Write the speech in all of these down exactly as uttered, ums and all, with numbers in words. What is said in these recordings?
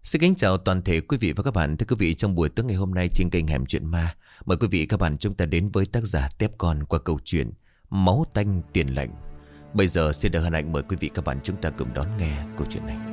Xin kính chào toàn thể quý vị và các bạn. Thưa quý vị, trong buổi tối ngày hôm nay trên kênh Hẻm Chuyện Ma, mời quý vị các bạn chúng ta đến với tác giả Tép Con qua câu chuyện Máu Tanh Tiền Lệnh. Bây giờ xin được hân hạnh mời quý vị các bạn chúng ta cùng đón nghe câu chuyện này.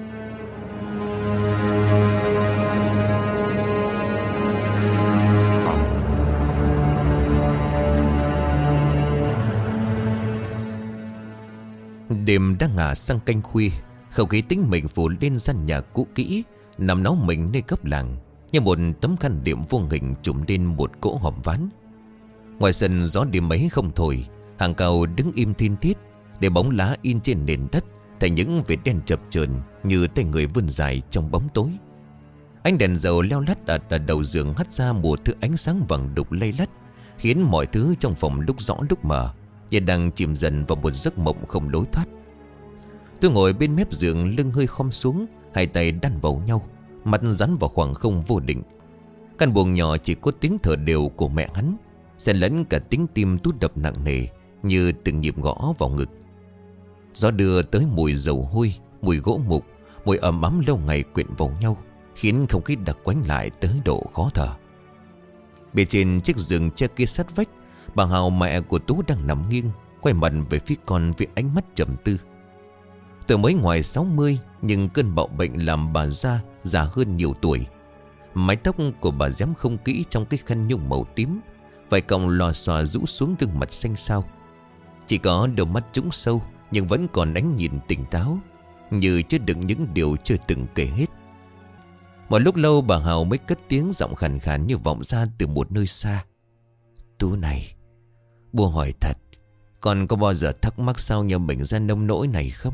Đêm đã ngả sang canh khuya, không khí tĩnh mịch phủ lên gian nhà cũ kỹ nằm náo mình nơi góc làng, như một tấm khăn đệm vô hình trùm lên một cỗ hòm ván. Ngoài sân gió đêm ấy không thổi, hàng cào đứng im thiên thiết, để bóng lá in trên nền đất thành những vệt đen chập chờn như tay người vươn dài trong bóng tối. Ánh đèn dầu leo lắt đặt ở đầu giường hắt ra một thứ ánh sáng vàng đục lay lắt, khiến mọi thứ trong phòng lúc rõ lúc mờ, như đang chìm dần vào một giấc mộng không lối thoát. Tôi ngồi bên mép giường, lưng hơi khom xuống, hai tay đan vào nhau, mặt dán vào khoảng không vô định. Căn buồng nhỏ chỉ có tiếng thở đều của mẹ hắn, xen lẫn cả tiếng tim tút đập nặng nề như từng nhịp gõ vào ngực. Gió đưa tới mùi dầu hôi, mùi gỗ mục, mùi ẩm ấm lâu ngày quyện vào nhau, khiến không khí đặc quánh lại tới độ khó thở. Bên trên chiếc giường che kia sát vách, bà Hào mẹ của Tú đang nằm nghiêng, quay mặt về phía con với ánh mắt trầm tư. Từ mới ngoài sáu mươi, nhưng cơn bạo bệnh làm bà già già hơn nhiều tuổi. Mái tóc của bà giám không kỹ trong cái khăn nhung màu tím, vài cọng lòa xòa rũ xuống gương mặt xanh xao. Chỉ có đôi mắt trũng sâu, nhưng vẫn còn ánh nhìn tỉnh táo, như chứa đựng những điều chưa từng kể hết. Một lúc lâu bà Hào mới cất tiếng giọng khàn khàn như vọng ra từ một nơi xa. Tú này, bố hỏi thật, con có bao giờ thắc mắc sao nhà mình ra nông nỗi này không?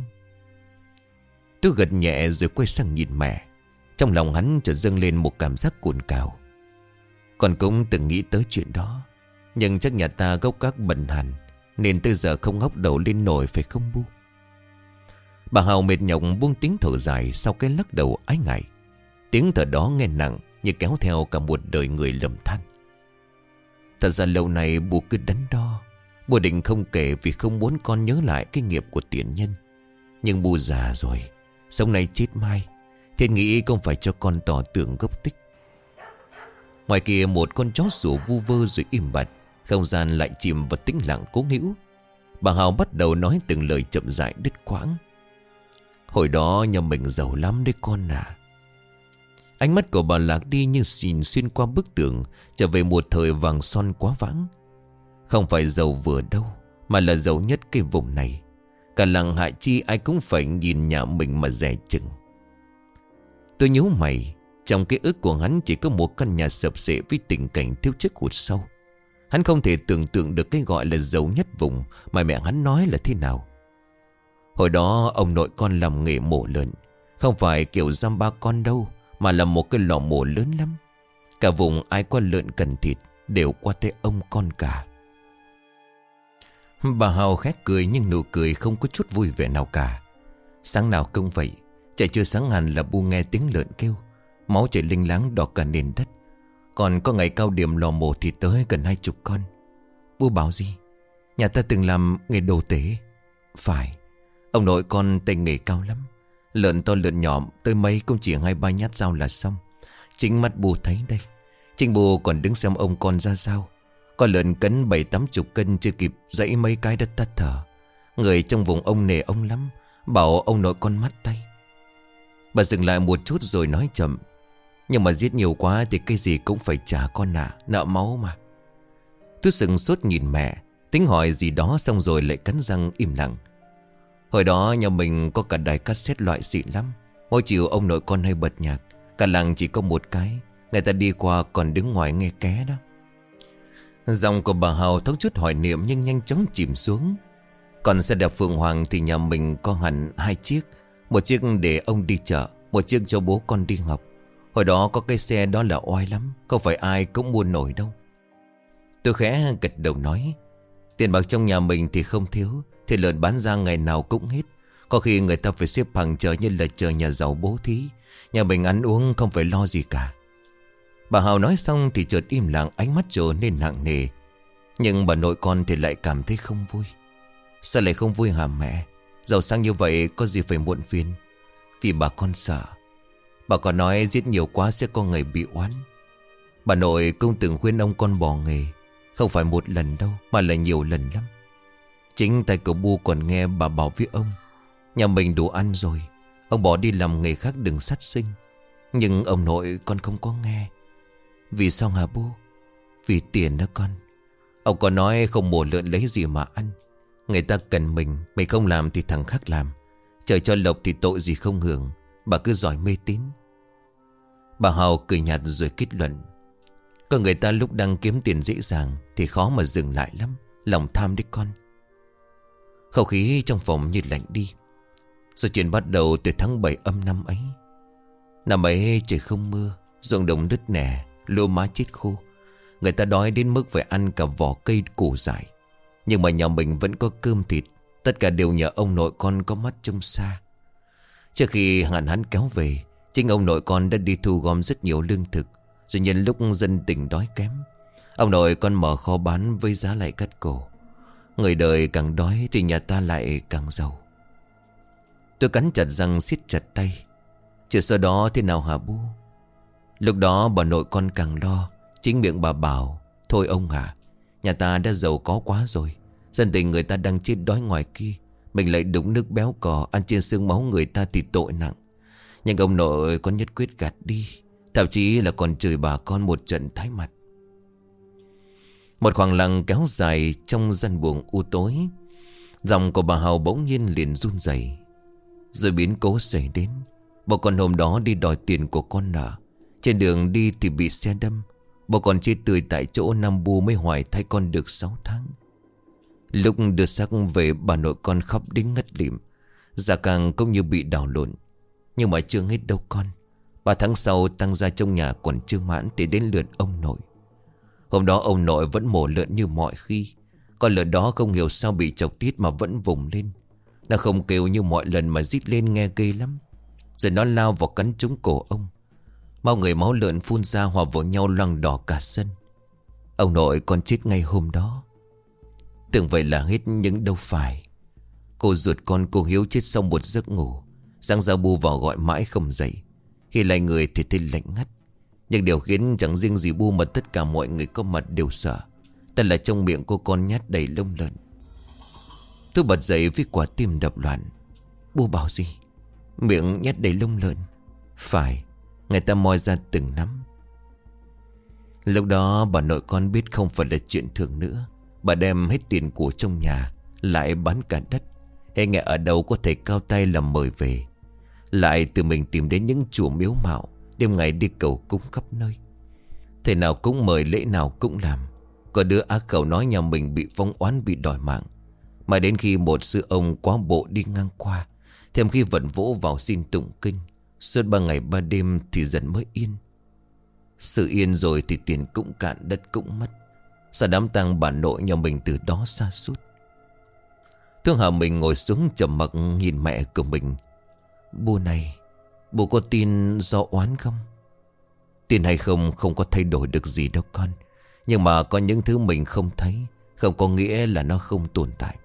Tú gật nhẹ rồi quay sang nhìn mẹ. Trong lòng hắn chợt dâng lên một cảm giác cồn cào. Con cũng từng nghĩ tới chuyện đó, nhưng chắc nhà ta gốc gác bần hàn, nên tới giờ không ngóc đầu lên nổi, phải không bu? Bà Hào mệt nhọc buông tiếng thở dài sau cái lắc đầu ái ngại. Tiếng thở đó nghe nặng như kéo theo cả một đời người lầm than. Thật ra lâu nay bố cứ đắn đo. Bố định không kể vì không muốn con nhớ lại cái nghiệp của tiền nhân. Nhưng bố già rồi, sống nay chết mai, thiên nghĩ không phải cho con tỏ tưởng gốc tích. Ngoài kia một con chó sủa vu vơ rồi im bặt, không gian lại chìm vào tĩnh lặng cố hữu. Bà Hào bắt đầu nói từng lời chậm rãi đứt quãng. Hồi đó nhà mình giàu lắm đấy con à. Ánh mắt của bà lạc đi như nhìn xuyên qua bức tường, trở về một thời vàng son quá vãng. Không phải giàu vừa đâu, mà là giàu nhất cái vùng này. Cả làng Hạ Chi ai cũng phải nhìn nhà mình mà dè chừng. Tôi nhíu mày. Trong ký ức của hắn chỉ có một căn nhà sập xệ với tình cảnh thiếu trước hụt sau. Hắn không thể tưởng tượng được cái gọi là giàu nhất vùng mà mẹ hắn nói là thế nào. Hồi đó ông nội con làm nghề mổ lợn, không phải kiểu giam ba con đâu, mà là một cái lò mổ lớn lắm. Cả vùng ai qua lợn cần thịt đều qua tay ông con cả. Bà Hào khét cười, nhưng nụ cười không có chút vui vẻ nào cả. Sáng nào cũng vậy, trời chưa sáng hẳn là bu nghe tiếng lợn kêu, máu chảy linh láng đỏ cả nền đất. Còn có ngày cao điểm lò mổ thì tới gần hai chục con. Bu bảo gì? Nhà ta từng làm nghề đồ tế. Phải, ông nội con tay nghề cao lắm. Lợn to lợn nhỏ tới mấy cũng chỉ hai ba nhát dao là xong. Chính mắt bù thấy đây. Chính bù còn đứng xem ông con ra dao. Con lợn cân bảy tám chục cân chưa kịp dãy mấy cái đất tắt thở. Người trong vùng ông nể ông lắm, bảo ông nội con mắt tay. Bà dừng lại một chút rồi nói chậm. Nhưng mà giết nhiều quá thì cái gì cũng phải trả con ạ, nợ máu mà. Tôi sừng sốt nhìn mẹ, tính hỏi gì đó xong rồi lại cắn răng im lặng. Hồi đó nhà mình có cả đài cassette loại xịn lắm. Mỗi chiều ông nội con hay bật nhạc. Cả làng chỉ có một cái, người ta đi qua còn đứng ngoài nghe ké đó. Giọng của bà Hào thoáng chút hỏi niệm nhưng nhanh chóng chìm xuống. Còn xe đạp Phượng Hoàng thì nhà mình có hẳn hai chiếc. Một chiếc để ông đi chợ, một chiếc cho bố con đi học. Hồi đó có cái xe đó là oai lắm, không phải ai cũng mua nổi đâu. Tôi khẽ gật đầu nói. Tiền bạc trong nhà mình thì không thiếu, thì lợn bán ra ngày nào cũng hết. Có khi người ta phải xếp hàng chờ như là chờ nhà giàu bố thí. Nhà mình ăn uống không phải lo gì cả. Bà Hào nói xong thì chợt im lặng, ánh mắt trở nên nặng nề. Nhưng bà nội con thì lại cảm thấy không vui. Sao lại không vui hả mẹ? Giàu sang như vậy có gì phải muộn phiền? Vì bà con sợ. Bà còn nói giết nhiều quá sẽ có người bị oán. Bà nội cũng từng khuyên ông con bỏ nghề. Không phải một lần đâu mà là nhiều lần lắm. Chính tay cậu Bu còn nghe bà bảo với ông, nhà mình đủ ăn rồi, ông bỏ đi làm nghề khác đừng sát sinh. Nhưng ông nội con không có nghe. Vì sao hả Bu? Vì tiền đó con. Ông có nói không mổ lợn lấy gì mà ăn. Người ta cần mình, mày không làm thì thằng khác làm. Trời cho lộc thì tội gì không hưởng. Bà cứ giỏi mê tín. Bà Hào cười nhạt rồi kết luận, có người ta lúc đang kiếm tiền dễ dàng thì khó mà dừng lại lắm. Lòng tham đấy con. Không khí trong phòng như lạnh đi. Rồi chuyện bắt đầu từ tháng bảy âm năm ấy. Năm ấy trời không mưa, ruộng đồng nứt nẻ, lúa má chết khô. Người ta đói đến mức phải ăn cả vỏ cây củ dại. Nhưng mà nhà mình vẫn có cơm thịt. Tất cả đều nhờ ông nội con có mắt trông xa. Trước khi hạn hán kéo về, chính ông nội con đã đi thu gom rất nhiều lương thực. Rồi nhân lúc dân tình đói kém, ông nội con mở kho bán với giá lại cắt cổ. Người đời càng đói thì nhà ta lại càng giàu. Tôi cắn chặt răng siết chặt tay. Chuyện sau đó thế nào hả Bu? Lúc đó bà nội con càng lo. Chính miệng bà bảo, thôi ông hả, nhà ta đã giàu có quá rồi. Dân tình người ta đang chết đói ngoài kia, mình lại đụng nước béo cò, ăn trên xương máu người ta thì tội nặng. Nhưng ông nội con nhất quyết gạt đi. Thậm chí là còn chửi bà con một trận thái mặt. Một khoảng lặng kéo dài trong gian buồng u tối. Giọng của bà Hào bỗng nhiên liền run rẩy. Rồi biến cố xảy đến. Bà con hôm đó đi đòi tiền của con nợ. Trên đường đi thì bị xe đâm. Bà con chết tươi tại chỗ. Năm Bu mới hoài thai con được sáu tháng. Lúc đưa xác về, bà nội con khóc đến ngất lịm. Dạ càng cũng như bị đảo lộn. Nhưng mà chưa hết đâu con. Ba tháng sau tăng gia trong nhà còn chưa mãn thì đến lượt ông nội. Hôm đó ông nội vẫn mổ lợn như mọi khi. Con lợn đó không hiểu sao bị chọc tiết mà vẫn vùng lên. Nó không kêu như mọi lần mà rít lên nghe ghê lắm. Rồi nó lao vào cắn trúng cổ ông. Bao người máu lợn phun ra hòa vào nhau loang đỏ cả sân. Ông nội con chết ngay hôm đó. Tưởng vậy là hết nhưng đâu phải. Cô ruột con cô Hiếu chết sau một giấc ngủ. Giang ra Bu vào gọi mãi không dậy. Khi lại người thì thấy lạnh ngắt. Nhưng điều khiến chẳng riêng gì Bu mà tất cả mọi người có mặt đều sợ. Tất là trong miệng cô con nhát đầy lông lợn. Tôi bật dậy với quả tim đập loạn. Bu bảo gì? Miệng nhát đầy lông lợn? Phải, người ta moi ra từng nắm. Lúc đó bà nội con biết không phải là chuyện thường nữa. Bà đem hết tiền của trong nhà, lại bán cả đất. Hay nghe ở đâu có thể cao tay làm mời về. Lại tự mình tìm đến những chùa miếu mạo, đêm ngày đi cầu cúng khắp nơi. Thế nào cũng mời, lễ nào cũng làm. Có đứa ác khẩu nói nhà mình bị vong oán, bị đòi mạng. Mà đến khi một sư ông quá bộ đi ngang qua, thêm khi vận vỗ vào xin tụng kinh, suốt ba ngày ba đêm thì dần mới yên. Sự yên rồi thì tiền cũng cạn, đất cũng mất. Sao đám tang bà nội nhà mình từ đó xa sút. Thương Hà mình ngồi xuống trầm mặc nhìn mẹ của mình. Bu này, bu có tin do oán không? Tin hay không không có thay đổi được gì đâu con. Nhưng mà có những thứ mình không thấy, không có nghĩa là nó không tồn tại.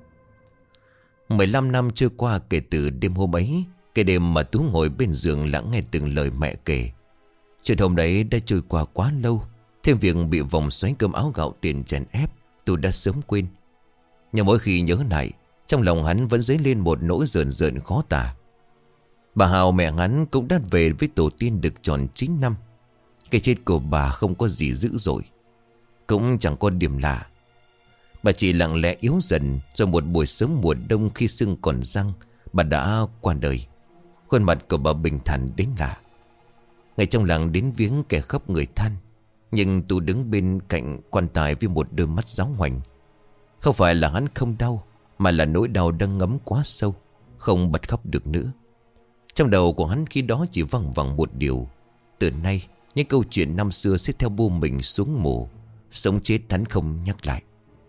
mười lăm năm trôi qua kể từ đêm hôm ấy. Cái đêm mà Tú ngồi bên giường lắng nghe từng lời mẹ kể. Chuyện hôm đấy đã trôi qua quá lâu. Thêm việc bị vòng xoáy cơm áo gạo tiền chèn ép, Tú đã sớm quên. Nhưng mỗi khi nhớ lại, trong lòng hắn vẫn dấy lên một nỗi rờn rợn khó tả. Bà Hào mẹ hắn cũng đã về với tổ tiên được tròn chín năm. Cái chết của bà không có gì dữ dội, cũng chẳng có điểm lạ. Bà chỉ lặng lẽ yếu dần. Rồi một buổi sớm mùa đông khi sưng còn răng, bà đã qua đời. Khuôn mặt của bà bình thản đến lạ. Ngày trong làng đến viếng kẻ khóc người than. Nhưng Tú đứng bên cạnh quan tài với một đôi mắt giáo hoành. Không phải là hắn không đau, mà là nỗi đau đang ngấm quá sâu, không bật khóc được nữa. Trong đầu của hắn khi đó chỉ văng vẳng một điều: từ nay những câu chuyện năm xưa sẽ theo Bu mình xuống mồ. Sống chết hắn không nhắc lại.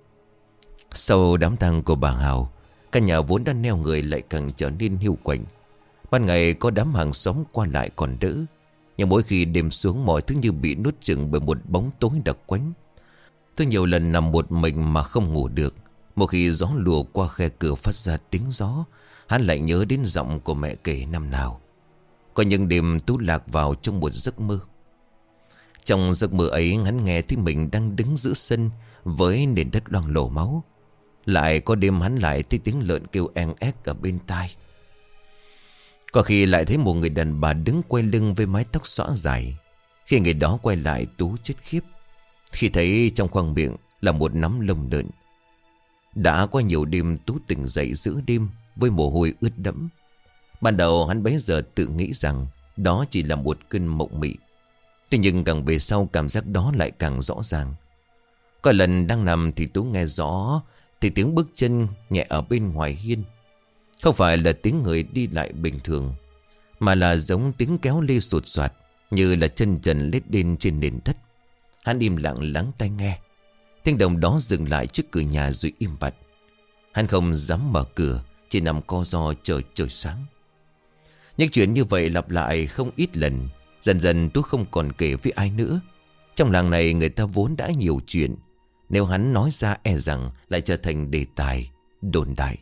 Sau đám tang của bà Hào, căn nhà vốn đã neo người lại càng trở nên hiu quạnh. Ban ngày có đám hàng xóm qua lại còn đỡ, nhưng mỗi khi đêm xuống mọi thứ như bị nuốt chửng bởi một bóng tối đặc quánh. Tôi nhiều lần nằm một mình mà không ngủ được. Một khi gió lùa qua khe cửa phát ra tiếng gió, hắn lại nhớ đến giọng của mẹ kể năm nào. Có những đêm Tú lạc vào trong một giấc mơ. Trong giấc mơ ấy, hắn nghe thấy mình đang đứng giữa sân với nền đất loang lổ máu. Lại có đêm hắn lại thấy tiếng lợn kêu en ép ở bên tai. Có khi lại thấy một người đàn bà đứng quay lưng với mái tóc xõa dài. Khi người đó quay lại, Tú chết khiếp khi thấy trong khoang miệng là một nắm lông lợn. Đã qua nhiều đêm, Tú tỉnh dậy giữa đêm với mồ hôi ướt đẫm. Ban đầu hắn bấy giờ tự nghĩ rằng đó chỉ là một cơn mộng mị. Tuy nhiên càng về sau cảm giác đó lại càng rõ ràng. Có lần đang nằm thì Tú nghe rõ thì tiếng bước chân nhẹ ở bên ngoài hiên. Không phải là tiếng người đi lại bình thường, mà là giống tiếng kéo lê sột soạt, như là chân trần lết lên trên nền đất. Hắn im lặng lắng tai nghe. Tiếng động đó dừng lại trước cửa nhà rồi im bặt. Hắn không dám mở cửa, chỉ nằm co ro chờ trời sáng. Những chuyện như vậy lặp lại không ít lần. Dần dần Tú không còn kể với ai nữa. Trong làng này người ta vốn đã nhiều chuyện. Nếu hắn nói ra e rằng lại trở thành đề tài đồn đại.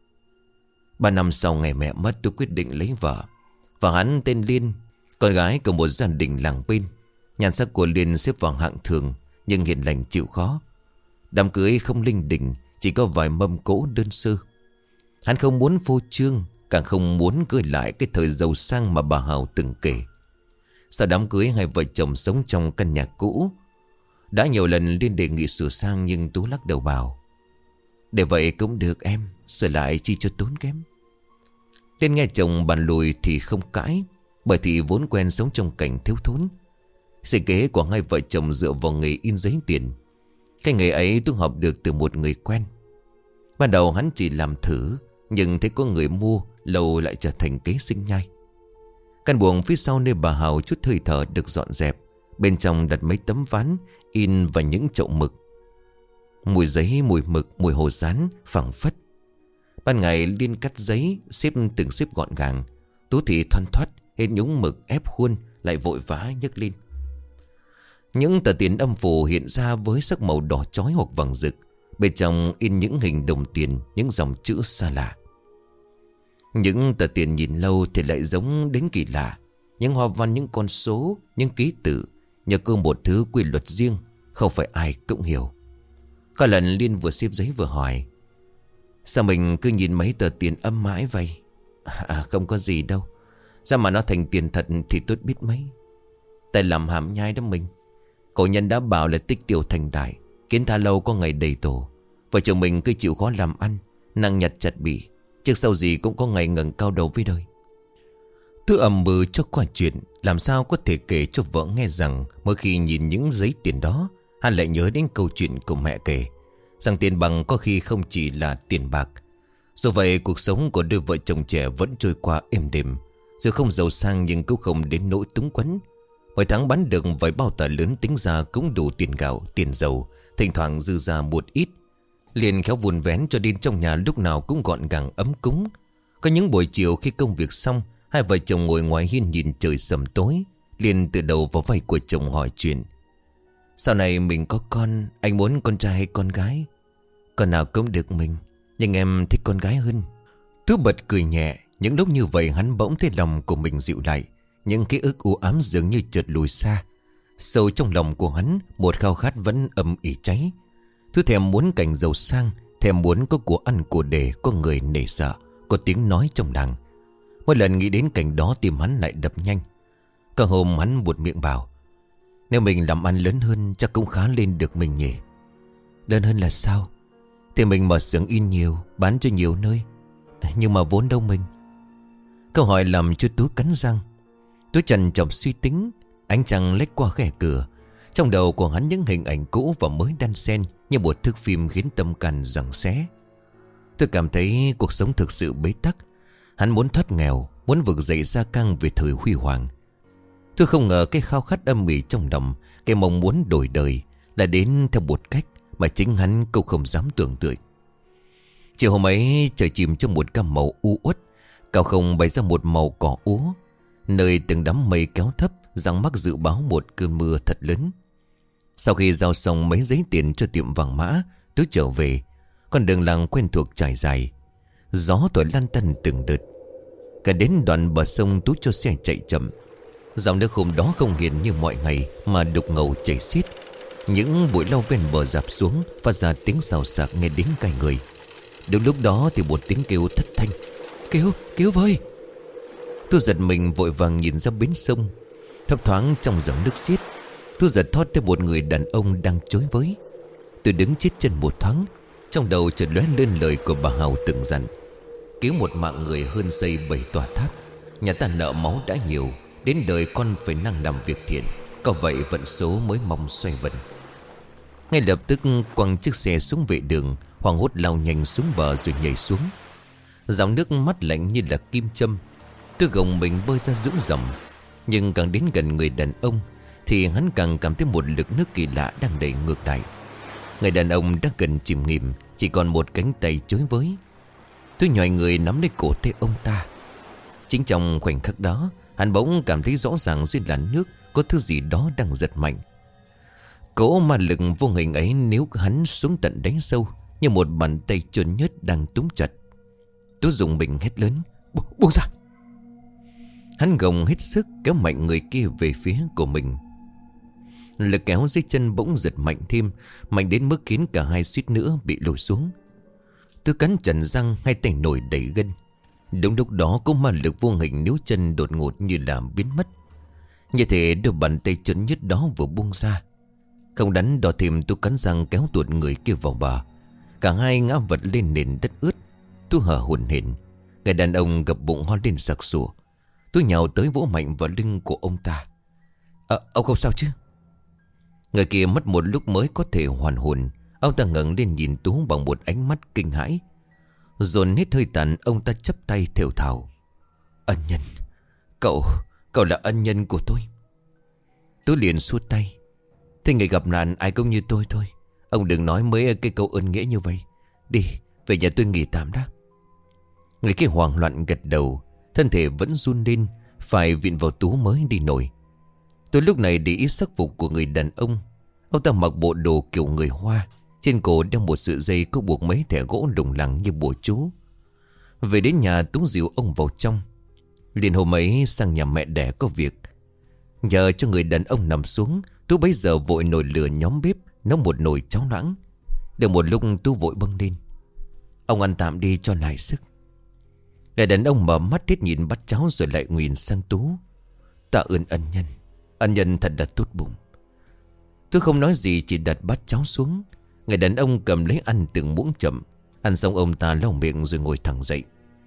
Ba năm sau ngày mẹ mất, Tú quyết định lấy vợ. Và hắn tên Liên, con gái của một gia đình làng bên. Nhan sắc của Liên xếp vào hạng thường, nhưng hiền lành chịu khó. Đám cưới không linh đình, chỉ có vài mâm cỗ đơn sơ. Hắn không muốn phô trương, càng không muốn gửi lại cái thời giàu sang mà bà Hào từng kể. Sau đám cưới, hai vợ chồng sống trong căn nhà cũ. Đã nhiều lần Liên đề nghị sửa sang, nhưng Tú lắc đầu bảo: để vậy cũng được em, sửa lại chi cho tốn kém. Liên nghe chồng bàn lùi thì không cãi, bởi thì vốn quen sống trong cảnh thiếu thốn. Sinh kế của hai vợ chồng dựa vào nghề in giấy tiền. Cái nghề ấy Tú học được từ một người quen. Ban đầu hắn chỉ làm thử, nhưng thấy có người mua, lâu lại trở thành kế sinh nhai. Căn buồng phía sau nơi bà Hào chút hơi thở được dọn dẹp. Bên trong đặt mấy tấm ván in và những chậu mực. Mùi giấy, mùi mực, mùi hồ dán phảng phất. Ban ngày Liên cắt giấy, xếp từng xếp gọn gàng. Tú thì thoăn thoắt hết nhúng mực ép khuôn, lại vội vã nhấc lên. Những tờ tiền âm phủ hiện ra với sắc màu đỏ chói hoặc vàng rực. Bên trong in những hình đồng tiền, những dòng chữ xa lạ. Những tờ tiền nhìn lâu thì lại giống đến kỳ lạ. Những hoa văn, những con số, những ký tự, nhờ cơ một thứ quy luật riêng, không phải ai cũng hiểu. Có lần Liên vừa xếp giấy vừa hỏi: sao mình cứ nhìn mấy tờ tiền âm mãi vậy? À không có gì đâu. Sao mà nó thành tiền thật thì tốt biết mấy. Tại làm hàm nhai đó mình. Cổ nhân đã bảo là tích tiểu thành đại, kiến tha lâu có ngày đầy tổ. Vợ chồng mình cứ chịu khó làm ăn, năng nhặt chặt bỉ, trước sau gì cũng có ngày ngẩng cao đầu với đời. Tôi ầm bừ cho qua chuyện, làm sao có thể kể cho vợ nghe rằng mỗi khi nhìn những giấy tiền đó, hắn lại nhớ đến câu chuyện của mẹ kể, rằng tiền bằng có khi không chỉ là tiền bạc. Dù vậy cuộc sống của đôi vợ chồng trẻ vẫn trôi qua êm đềm. Dù không giàu sang nhưng cũng không đến nỗi túng quẫn. Mỗi tháng bán được vài bao tải lớn, tính ra cũng đủ tiền gạo, tiền dầu, thỉnh thoảng dư ra một ít. Liền khéo vun vén cho đến trong nhà lúc nào cũng gọn gàng ấm cúng. Có những buổi chiều khi công việc xong, hai vợ chồng ngồi ngoài hiên nhìn trời sầm tối. Liền từ đầu vào vai của chồng hỏi chuyện: sau này mình có con, anh muốn con trai hay con gái? Con nào cũng được mình, nhưng em thích con gái hơn. Tú bật cười nhẹ. Những lúc như vậy hắn bỗng thấy lòng của mình dịu lại. Những ký ức u ám dường như chợt lùi xa. Sâu trong lòng của hắn, một khao khát vẫn âm ỉ cháy. Thứ thèm muốn cảnh giàu sang, thèm muốn có của ăn của để, có người nể sợ, có tiếng nói trong làng. Mỗi lần nghĩ đến cảnh đó tim hắn lại đập nhanh. Có hôm hắn buột miệng bảo: nếu mình làm ăn lớn hơn chắc cũng khá lên được mình nhỉ. Lớn hơn là sao? Thì mình mở xưởng in nhiều, bán cho nhiều nơi. Nhưng mà vốn đâu mình. Câu hỏi làm cho Tú cắn răng. Tú trần trọc suy tính. Ánh trăng lách qua khe cửa. Trong đầu của hắn những hình ảnh cũ và mới đan xen như một thước phim khiến tâm can giằng xé. Tôi cảm thấy cuộc sống thực sự bế tắc. Hắn muốn thoát nghèo, muốn vực dậy gia căng về thời huy hoàng. Tôi không ngờ cái khao khát âm ỉ trong lòng, cái mong muốn đổi đời là đến theo một cách mà chính hắn cũng không dám tưởng tượng. Chiều hôm ấy trời chìm trong một gam màu u uất. Cao không bày ra một màu cỏ úa. Nơi từng đám mây kéo thấp, răng mắc dự báo một cơn mưa thật lớn. Sau khi giao xong mấy giấy tiền cho tiệm vàng mã, tôi trở về. Con đường làng quen thuộc trải dài. Gió thổi lăn tăn từng đợt. Cả đến đoạn bờ sông Tú cho xe chạy chậm. Dòng nước hôm đó không hiền như mọi ngày, mà đục ngầu chảy xiết. Những bụi lau ven bờ dạp xuống, phát ra tiếng xào xạc nghe đến cay người. Đúng lúc đó thì một tiếng kêu thất thanh: Cứu, cứu với! Tôi giật mình vội vàng nhìn ra bến sông. Thấp thoáng trong dòng nước xiết, tôi giật thoát thấy một người đàn ông đang chối với. Tôi đứng chết chân một thoáng, trong đầu chợt lóe lên lời của bà Hào từng dặn: cứu một mạng người hơn xây bảy tòa tháp. Nhà ta nợ máu đã nhiều, đến đời con phải năng làm việc thiện, có vậy vận số mới mong xoay vần. Ngay lập tức quăng chiếc xe xuống vệ đường, hoảng hốt lao nhanh xuống bờ rồi nhảy xuống. Dòng nước mắt lạnh như là kim châm. Tôi gồng mình bơi ra giữa dòng. Nhưng càng đến gần người đàn ông thì hắn càng cảm thấy một lực nước kỳ lạ đang đẩy ngược lại. Người đàn ông đã gần chìm nghỉm, chỉ còn một cánh tay chối với. Tôi nhòi người nắm lấy cổ tay ông ta. Chính trong khoảnh khắc đó, hắn bỗng cảm thấy rõ ràng dưới làn nước có thứ gì đó đang giật mạnh. Cỗ ma lực vô hình ấy nếu hắn xuống tận đáy sâu, như một bàn tay trơn nhớt đang túm chặt. Tôi dùng mình hét lớn: Bu buông ra! Hắn gồng hết sức kéo mạnh người kia về phía của mình. Lực kéo dưới chân bỗng giật mạnh thêm, mạnh đến mức khiến cả hai suýt nữa bị lùi xuống. Tôi cắn chặt răng, hai tay nổi đầy gân. Đúng lúc đó có ma lực vô hình níu chân đột ngột như là biến mất. Như thể đôi bàn tay trơn nhất đó vừa buông ra. Không đắn đo thêm, tôi cắn răng kéo tuột người kia vào bờ. Cả hai ngã vật lên nền đất ướt. Tôi hở hổn hển. Người đàn ông gập bụng ho lên sặc sụa. Tôi nhào tới vỗ mạnh vào lưng của ông ta. À, ông không sao chứ? Người kia mất một lúc mới có thể hoàn hồn. Ông ta ngẩng lên nhìn Tú bằng một ánh mắt kinh hãi. Dồn hết hơi tàn, ông ta chắp tay thều thào: Ân nhân, Cậu, cậu là ân nhân của tôi. Tú liền xua tay: Thế người gặp nạn ai cũng như tôi thôi. Ông đừng nói mấy cái câu ơn nghĩa như vậy. Đi, về nhà tôi nghỉ tạm đã. Người kia hoảng loạn gật đầu, thân thể vẫn run lên, phải viện vào Tú mới đi nổi. Tôi lúc này để ý sắc phục của người đàn ông. Ông ta mặc bộ đồ kiểu người Hoa, trên cổ đeo một sợi dây có buộc mấy thẻ gỗ lủng lẳng như bùa chú. Về đến nhà, Tú dìu ông vào trong. Liền hôm ấy sang nhà mẹ đẻ có việc. Nhờ cho người đàn ông nằm xuống, Tú bấy giờ vội nồi lửa nhóm bếp nấu một nồi cháo loãng. Được một lúc Tú vội bưng lên: Ông ăn tạm đi cho lại sức. Người đàn ông mở mắt hết nhìn bát cháo rồi lại nguyện sang Tú: Tạ ơn ân nhân, ân nhân thật là tốt bụng. Tôi không nói gì, chỉ đặt bát cháo xuống. Người đàn ông cầm lấy ăn từng muỗng chậm. Ăn xong ông ta lau miệng rồi ngồi thẳng dậy: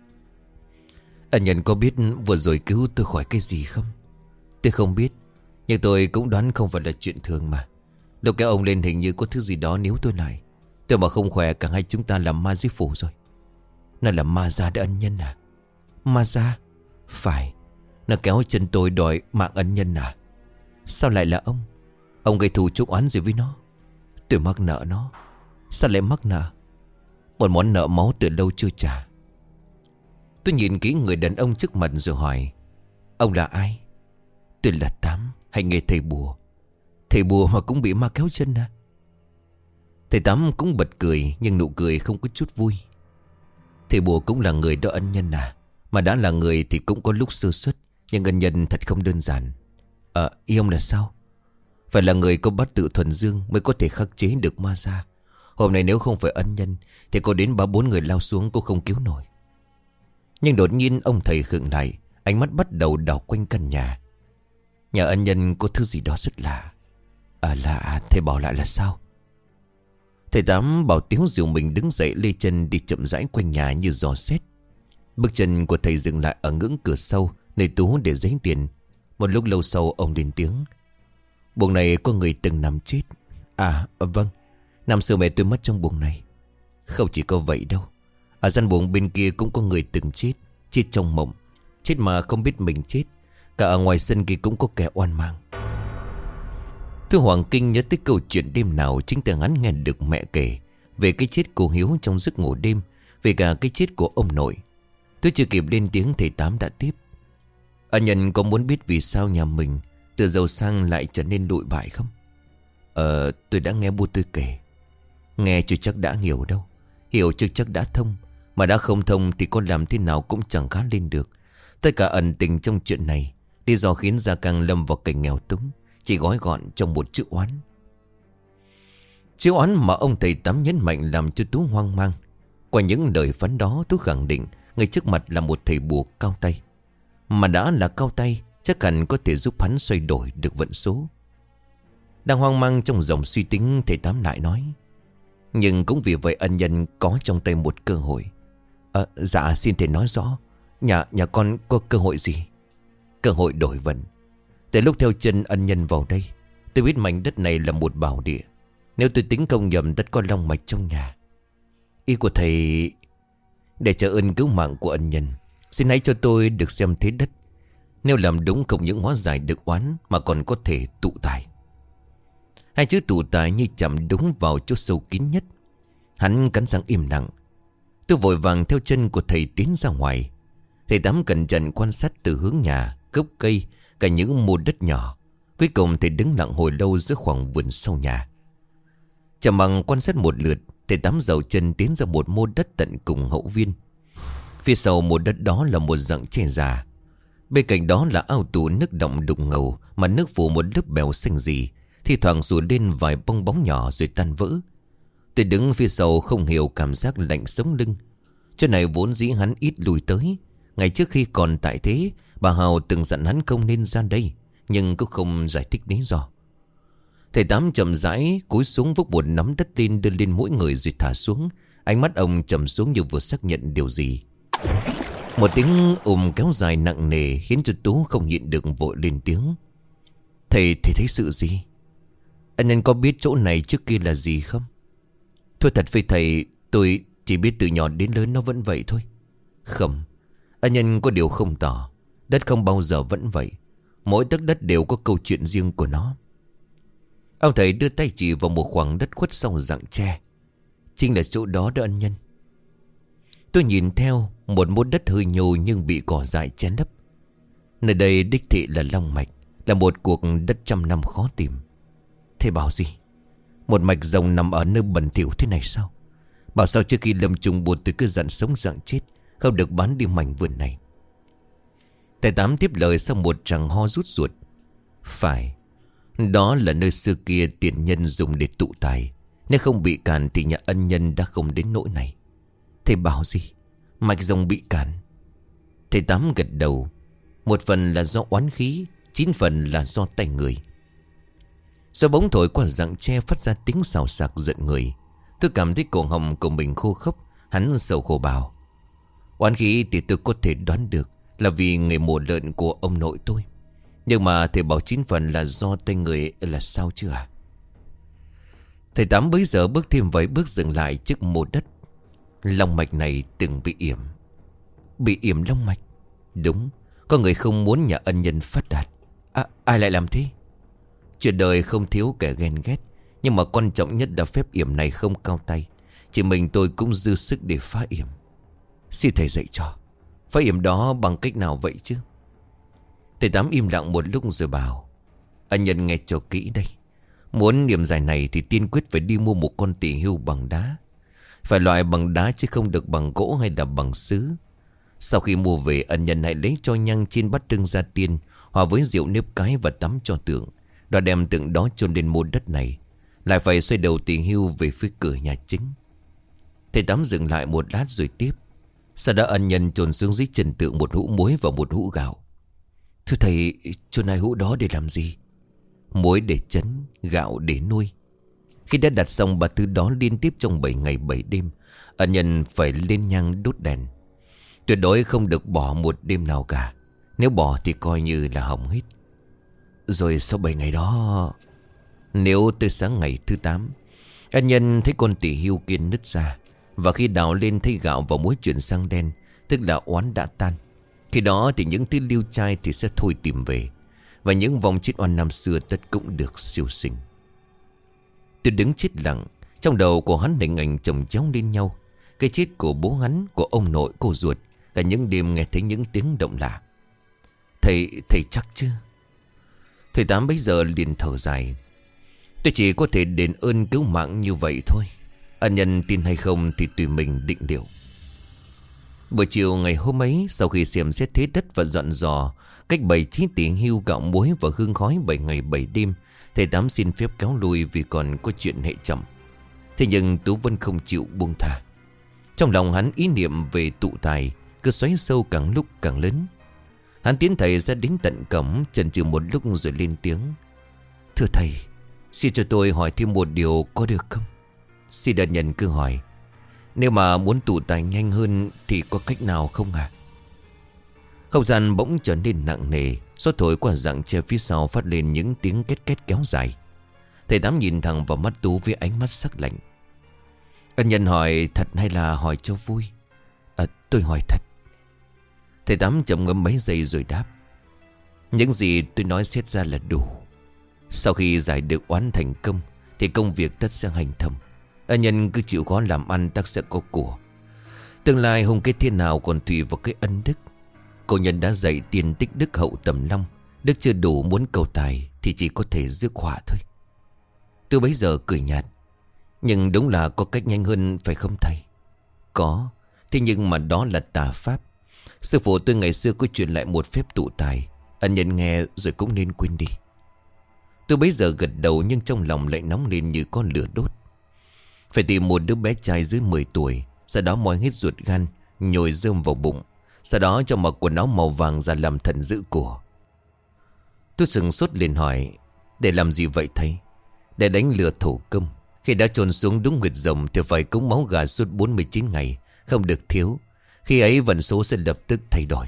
Ân nhân có biết vừa rồi cứu tôi khỏi cái gì không? Tôi không biết, nhưng tôi cũng đoán không phải là chuyện thường mà. Lúc kéo ông lên hình như có thứ gì đó níu tôi lại. Tôi mà không khỏe, cả hai chúng ta làm ma dưới phủ rồi. Nó là ma già đã ân nhân à? Ma già? Phải. Nó kéo chân tôi đòi mạng ân nhân à? Sao lại là ông? Ông gây thù chuốc oán gì với nó? Tôi mắc nợ nó. Sao lại mắc nợ? Một món nợ máu từ lâu chưa trả. Tôi nhìn kỹ người đàn ông trước mặt rồi hỏi: Ông là ai? Tôi là Tám, hay nghề thầy bùa. Thầy bùa mà cũng bị ma kéo chân à? Thầy Tám cũng bật cười, nhưng nụ cười không có chút vui. Thầy bùa cũng là người đó ân nhân à? Mà đã là người thì cũng có lúc sơ suất, nhưng ân nhân thật không đơn giản. Ờ, à, ý ông là sao? Phải là người có bát tự thuần dương mới có thể khắc chế được ma ra. Hôm nay nếu không phải ân nhân thì có đến ba bốn người lao xuống cũng không cứu nổi. Nhưng đột nhiên ông thầy khựng lại, ánh mắt bắt đầu đảo quanh căn nhà. Nhà ân nhân có thứ gì đó rất lạ. À lạ, thầy bảo lại là sao? Thầy Tám bảo Tiếu dìu mình đứng dậy, lê chân đi chậm rãi quanh nhà như gió sét. Bước chân của thầy dừng lại ở ngưỡng cửa sau nơi Tú để giấy tiền. Một lúc lâu sau ông lên tiếng: Buồng này có người từng nằm chết. À vâng, năm xưa mẹ tôi mất trong buồng này. Không chỉ có vậy đâu, ở gian buồng bên kia cũng có người từng chết. Chết trong mộng, chết mà không biết mình chết. Cả ở ngoài sân kia cũng có kẻ oan mang. Tôi hoàng kinh nhớ tới câu chuyện đêm nào chính từ hắn nghe được mẹ kể về cái chết của Hiếu trong giấc ngủ đêm, về cả cái chết của ông nội. Tôi chưa kịp lên tiếng, thầy Tám đã tiếp: Ân nhân có muốn biết vì sao nhà mình từ giàu sang lại trở nên lụi bại không? Ờ, tôi đã nghe bố tôi kể. Nghe chưa chắc đã hiểu đâu, hiểu chưa chắc đã thông. Mà đã không thông thì con làm thế nào cũng chẳng khá lên được. Tất cả ẩn tình trong chuyện này, lý do khiến Gia Cang lâm vào cảnh nghèo túng, chỉ gói gọn trong một chữ oán. Chữ oán mà ông thầy Tám nhấn mạnh làm cho Tú hoang mang. Qua những lời phán đó, Tú khẳng định người trước mặt là một thầy bùa cao tay. Mà đã là cao tay, chắc hẳn có thể giúp hắn xoay đổi được vận số. Đang hoang mang trong dòng suy tính, thầy Tám lại nói: nhưng cũng vì vậy ân nhân có trong tay một cơ hội. À, dạ xin thầy nói rõ, Nhà nhà con có cơ hội gì? Cơ hội đổi vận. Từ lúc theo chân ân nhân vào đây, tôi biết mảnh đất này là một bảo địa. Nếu tôi tính không nhầm, tất có long mạch trong nhà. Ý của thầy, để trả ơn cứu mạng của ân nhân, xin hãy cho tôi được xem thế đất. Nếu làm đúng, không những hóa giải được oán mà còn có thể tụ tài. Hai chữ tụ tài như chạm đúng vào chỗ sâu kín nhất. Hắn cắn răng im lặng. Tôi vội vàng theo chân của thầy tiến ra ngoài. Thầy Tám cẩn thận quan sát từ hướng nhà, gốc cây, cả những mô đất nhỏ. Cuối cùng thầy đứng lặng hồi lâu giữa khoảng vườn sau nhà. Chẳng bằng quan sát một lượt, thầy Tám dầu chân tiến ra một mô đất tận cùng hậu viên. Phía sau mô đất đó là một rặng tre già. Bên cạnh đó là ao tù nước động đục ngầu, mà nước phủ một lớp bèo xanh rì, thi thoảng sủa lên vài bong bóng nhỏ rồi tan vỡ. Tôi đứng phía sau không hiểu cảm giác lạnh sống lưng. Chỗ này vốn dĩ hắn ít lùi tới. Ngày trước khi còn tại thế, bà Hào từng dặn hắn không nên ra đây, nhưng cũng không giải thích lý do. Thầy Tám chậm rãi cúi xuống vốc một nắm đất lên, đưa lên mỗi người rồi thả xuống. Ánh mắt ông trầm xuống như vừa xác nhận điều gì. Một tiếng ùm kéo dài nặng nề khiến cho Tú không nhịn được vội lên tiếng: Thầy, thầy thấy sự gì? Anh nhân có biết chỗ này trước kia là gì không? Thôi thật với thầy, tôi chỉ biết từ nhỏ đến lớn nó vẫn vậy thôi. Không, anh nhân có điều không tỏ. Đất không bao giờ vẫn vậy. Mỗi tấc đất đều có câu chuyện riêng của nó. Ông thầy đưa tay chỉ vào một khoảng đất khuất sau rặng tre. Chính là chỗ đó đó anh nhân. Tôi nhìn theo, một mốt đất hơi nhô nhưng bị cỏ dại che lấp. Nơi đây đích thị là long mạch, là một cuộc đất trăm năm khó tìm. Thế bảo gì? Một mạch rồng nằm ở nơi bẩn thỉu thế này sao? Bảo sao trước khi lâm trùng buộc từ cứ dặn sống dặn chết, không được bán đi mảnh vườn này. Thầy Tám tiếp lời sau một tràng ho rút ruột. Phải, đó là nơi xưa kia tiền nhân dùng để tụ tài. Nếu không bị cản thì nhà ân nhân đã không đến nỗi này. Thầy bảo gì? Mạch rồng bị cản. Thầy Tám gật đầu. Một phần là do oán khí, chín phần là do tay người. Gió bóng thổi qua rặng tre phát ra tiếng xào xạc giận người. Tôi cảm thấy cổ họng của mình khô khốc. Hắn sầu khổ bảo: oán khí thì tôi có thể đoán được là vì người mổ lợn của ông nội tôi. Nhưng mà thầy bảo chín phần là do tay người là sao chứ à? Thầy Tám bấy giờ bước thêm vài bước dừng lại trước mộ đất. Long mạch này từng bị yểm. Bị yểm long mạch? Đúng, có người không muốn nhà ân nhân phát đạt. À, ai lại làm thế? Chuyện đời không thiếu kẻ ghen ghét, nhưng mà quan trọng nhất là phép yểm này không cao tay. Chỉ mình tôi cũng dư sức để phá yểm. Xin thầy dạy cho, phá yểm đó bằng cách nào vậy chứ? Thầy Tám im lặng một lúc rồi bảo: anh nhân nghe cho kỹ đây. Muốn yểm giải này thì tiên quyết phải đi mua một con tỳ hưu bằng đá. Phải loại bằng đá chứ không được bằng gỗ hay là bằng sứ. Sau khi mua về, ân nhân hãy lấy cho nhang trên bát trưng gia tiên, hòa với rượu nếp cái và tắm cho tượng. Đã đem tượng đó chôn lên mô đất này. Lại phải xoay đầu tỳ hưu về phía cửa nhà chính. Thầy Tám dừng lại một lát rồi tiếp: sau đó ân nhân chôn xuống dưới chân tượng một hũ muối và một hũ gạo. Thưa thầy, chôn hai hũ đó để làm gì? Muối để chấn, gạo để nuôi. Khi đã đặt xong ba thứ đó liên tiếp trong bảy ngày bảy đêm, ân nhân phải lên nhang đốt đèn. Tuyệt đối không được bỏ một đêm nào cả. Nếu bỏ thì coi như là hỏng hết. Rồi sau bảy ngày đó, nếu tới sáng ngày thứ tám, ân nhân thấy con tỳ hưu kia nứt ra, và khi đào lên thấy gạo và muối chuyển sang đen, tức là oán đã tan. Khi đó thì những thứ liêu trai thì sẽ thôi tìm về, và những vòng chết oan năm xưa tất cũng được siêu sinh. Tôi đứng chết lặng. Trong đầu của hắn hình ảnh chồng chéo lên nhau. Cái chết của bố hắn, của ông nội, cô ruột. Cả những đêm nghe thấy những tiếng động lạ. Thầy, thầy chắc chứ? Thầy Tám bấy giờ liền thở dài: tôi chỉ có thể đền ơn cứu mạng như vậy thôi. Ân nhân tin hay không thì tùy mình định liệu. Buổi chiều ngày hôm ấy, sau khi xem xét thế đất và dọn dò cách bày trí tỷ hưu gạo muối và hương khói bảy ngày bảy đêm, thầy Tám xin phép kéo lui vì còn có chuyện hệ trọng. Thế nhưng Tú vẫn không chịu buông tha. Trong lòng hắn ý niệm về tụ tài cứ xoáy sâu càng lúc càng lớn. Hắn tiến thầy ra đến tận cổng, chần chừ một lúc rồi lên tiếng: "Thưa thầy, xin cho tôi hỏi thêm một điều có được không?" Xin đại nhân cứ hỏi. "Nếu mà muốn tụ tài nhanh hơn thì có cách nào không à?" Không gian bỗng trở nên nặng nề. Gió thổi qua rặng tre phía sau phát lên những tiếng két két kéo dài. Thầy Tám nhìn thẳng vào mắt Tú với ánh mắt sắc lạnh. "Ân nhân hỏi thật hay là hỏi cho vui?" "À, tôi hỏi thật." Thầy Tám chậm ngâm mấy giây rồi đáp: "Những gì tôi nói xét ra là đủ. Sau khi giải được oán thành công thì công việc tất sẽ hành thông. Ân nhân cứ chịu khó làm ăn, tất sẽ có của. Tương lai hùng kết thế nào còn tùy vào cái ân đức. Cổ nhân đã dạy tiền tích đức hậu tầm long. Đức chưa đủ muốn cầu tài thì chỉ có thể rước họa thôi." Tôi bấy giờ cười nhạt: "Nhưng đúng là có cách nhanh hơn phải không thầy?" "Có, thế nhưng mà đó là tà pháp. Sư phụ tôi ngày xưa có truyền lại một phép tụ tài. Ân nhân nghe rồi cũng nên quên đi." Tôi bấy giờ gật đầu, nhưng trong lòng lại nóng lên như con lửa đốt. Phải tìm một đứa bé trai dưới mười tuổi, sau đó moi hết ruột gan, nhồi rơm vào bụng, sau đó cho mặc quần áo màu vàng ra làm thần giữ của. Tôi sừng sốt liền hỏi: "Để làm gì vậy thầy?" "Để đánh lừa thổ công. Khi đã chôn xuống đúng huyệt rồng thì phải cúng máu gà suốt bốn mươi chín ngày, không được thiếu. Khi ấy vận số sẽ lập tức thay đổi."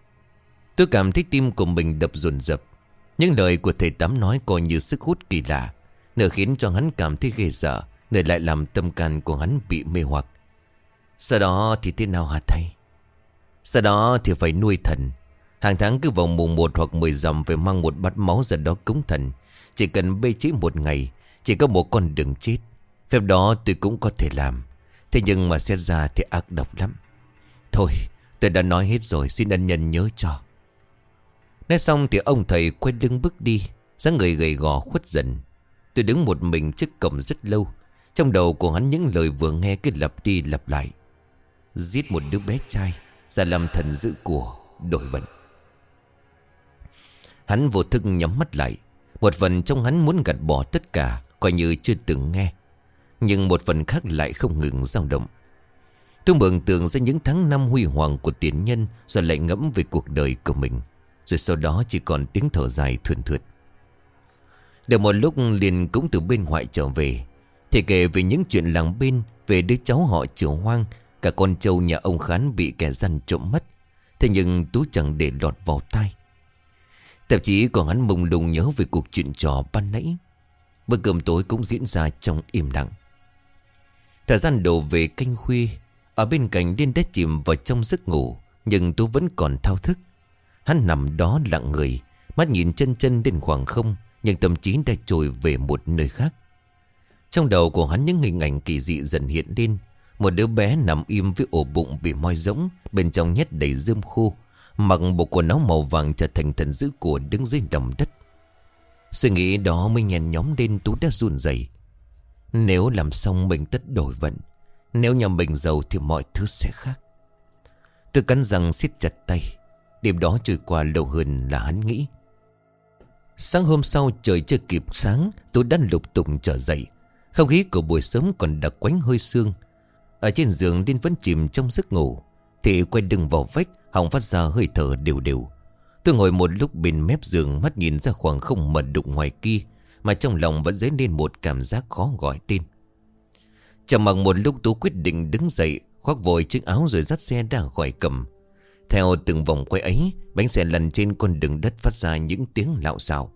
Tôi cảm thấy tim của mình đập dồn dập. Những lời của thầy Tám nói coi như sức hút kỳ lạ, nửa khiến cho hắn cảm thấy ghê sợ, nửa lại làm tâm can của hắn bị mê hoặc. "Sau đó thì thế nào hả thầy?" "Sau đó thì phải nuôi thần. Hàng tháng cứ vào mùng một hoặc mười rằm phải mang một bát máu ra đó cúng thần. Chỉ cần bê chế một ngày, chỉ có một con đường chết. Phép đó tôi cũng có thể làm. Thế nhưng mà xét ra thì ác độc lắm. Thôi, tôi đã nói hết rồi, xin ân nhân nhớ cho." Nói xong thì ông thầy quay lưng bước đi, dáng người gầy gò khuất dần. Tôi đứng một mình trước cổng rất lâu. Trong đầu của hắn những lời vừa nghe cứ lặp đi lặp lại: giết một đứa bé trai, ra làm thần giữ của, đổi vận. Hắn vô thức nhắm mắt lại. Một phần trong hắn muốn gạt bỏ tất cả, coi như chưa từng nghe. Nhưng một phần khác lại không ngừng dao động. Tôi mường tượng ra những tháng năm huy hoàng của tiền nhân, rồi lại ngẫm về cuộc đời của mình. Rồi sau đó chỉ còn tiếng thở dài thườn thượt. Được một lúc liền cũng từ bên ngoại trở về. Thì kể về những chuyện làng bên, về đứa cháu họ Triều Hoang, cả con trâu nhà ông Khán bị kẻ gian trộm mất. Thế nhưng Tú chẳng để lọt vào tai. Thậm chí còn hắn mông lung nhớ về cuộc chuyện trò ban nãy. Bữa cơm tối cũng diễn ra trong im lặng. Thời gian đổ về canh khuya. Ở bên cạnh Liên đã chìm vào trong giấc ngủ, nhưng Tú vẫn còn thao thức. Hắn nằm đó lặng người, mắt nhìn chân chân lên khoảng không, nhưng tâm trí đã trôi về một nơi khác. Trong đầu của hắn những hình ảnh kỳ dị dần hiện lên. Một đứa bé nằm im với ổ bụng bị moi rỗng, bên trong nhét đầy rơm khô, mặc bộ quần áo màu vàng trở thành thần dữ của đứng dưới lòng đất. Suy nghĩ đó mới nhèn nhóm lên. Tú đã run rẩy. Nếu làm xong mình tất đổi vận. Nếu nhà mình giàu thì mọi thứ sẽ khác. Tôi cắn răng siết chặt tay. Đêm đó trôi qua lâu hơn là hắn nghĩ. Sáng hôm sau trời chưa kịp sáng, tôi đã lục tục trở dậy. Không khí của buổi sớm còn đặc quánh hơi sương. Ở trên giường Liên vẫn chìm trong giấc ngủ, thì quay lưng vào vách, họng phát ra hơi thở đều đều. Tôi ngồi một lúc bên mép giường, mắt nhìn ra khoảng không mờ đục ngoài kia, mà trong lòng vẫn dấy lên một cảm giác khó gọi tên. Trầm mặc một lúc, Tú quyết định đứng dậy, khoác vội chiếc áo rồi dắt xe ra khỏi cầm. Theo từng vòng quay ấy, bánh xe lăn trên con đường đất phát ra những tiếng lạo xạo.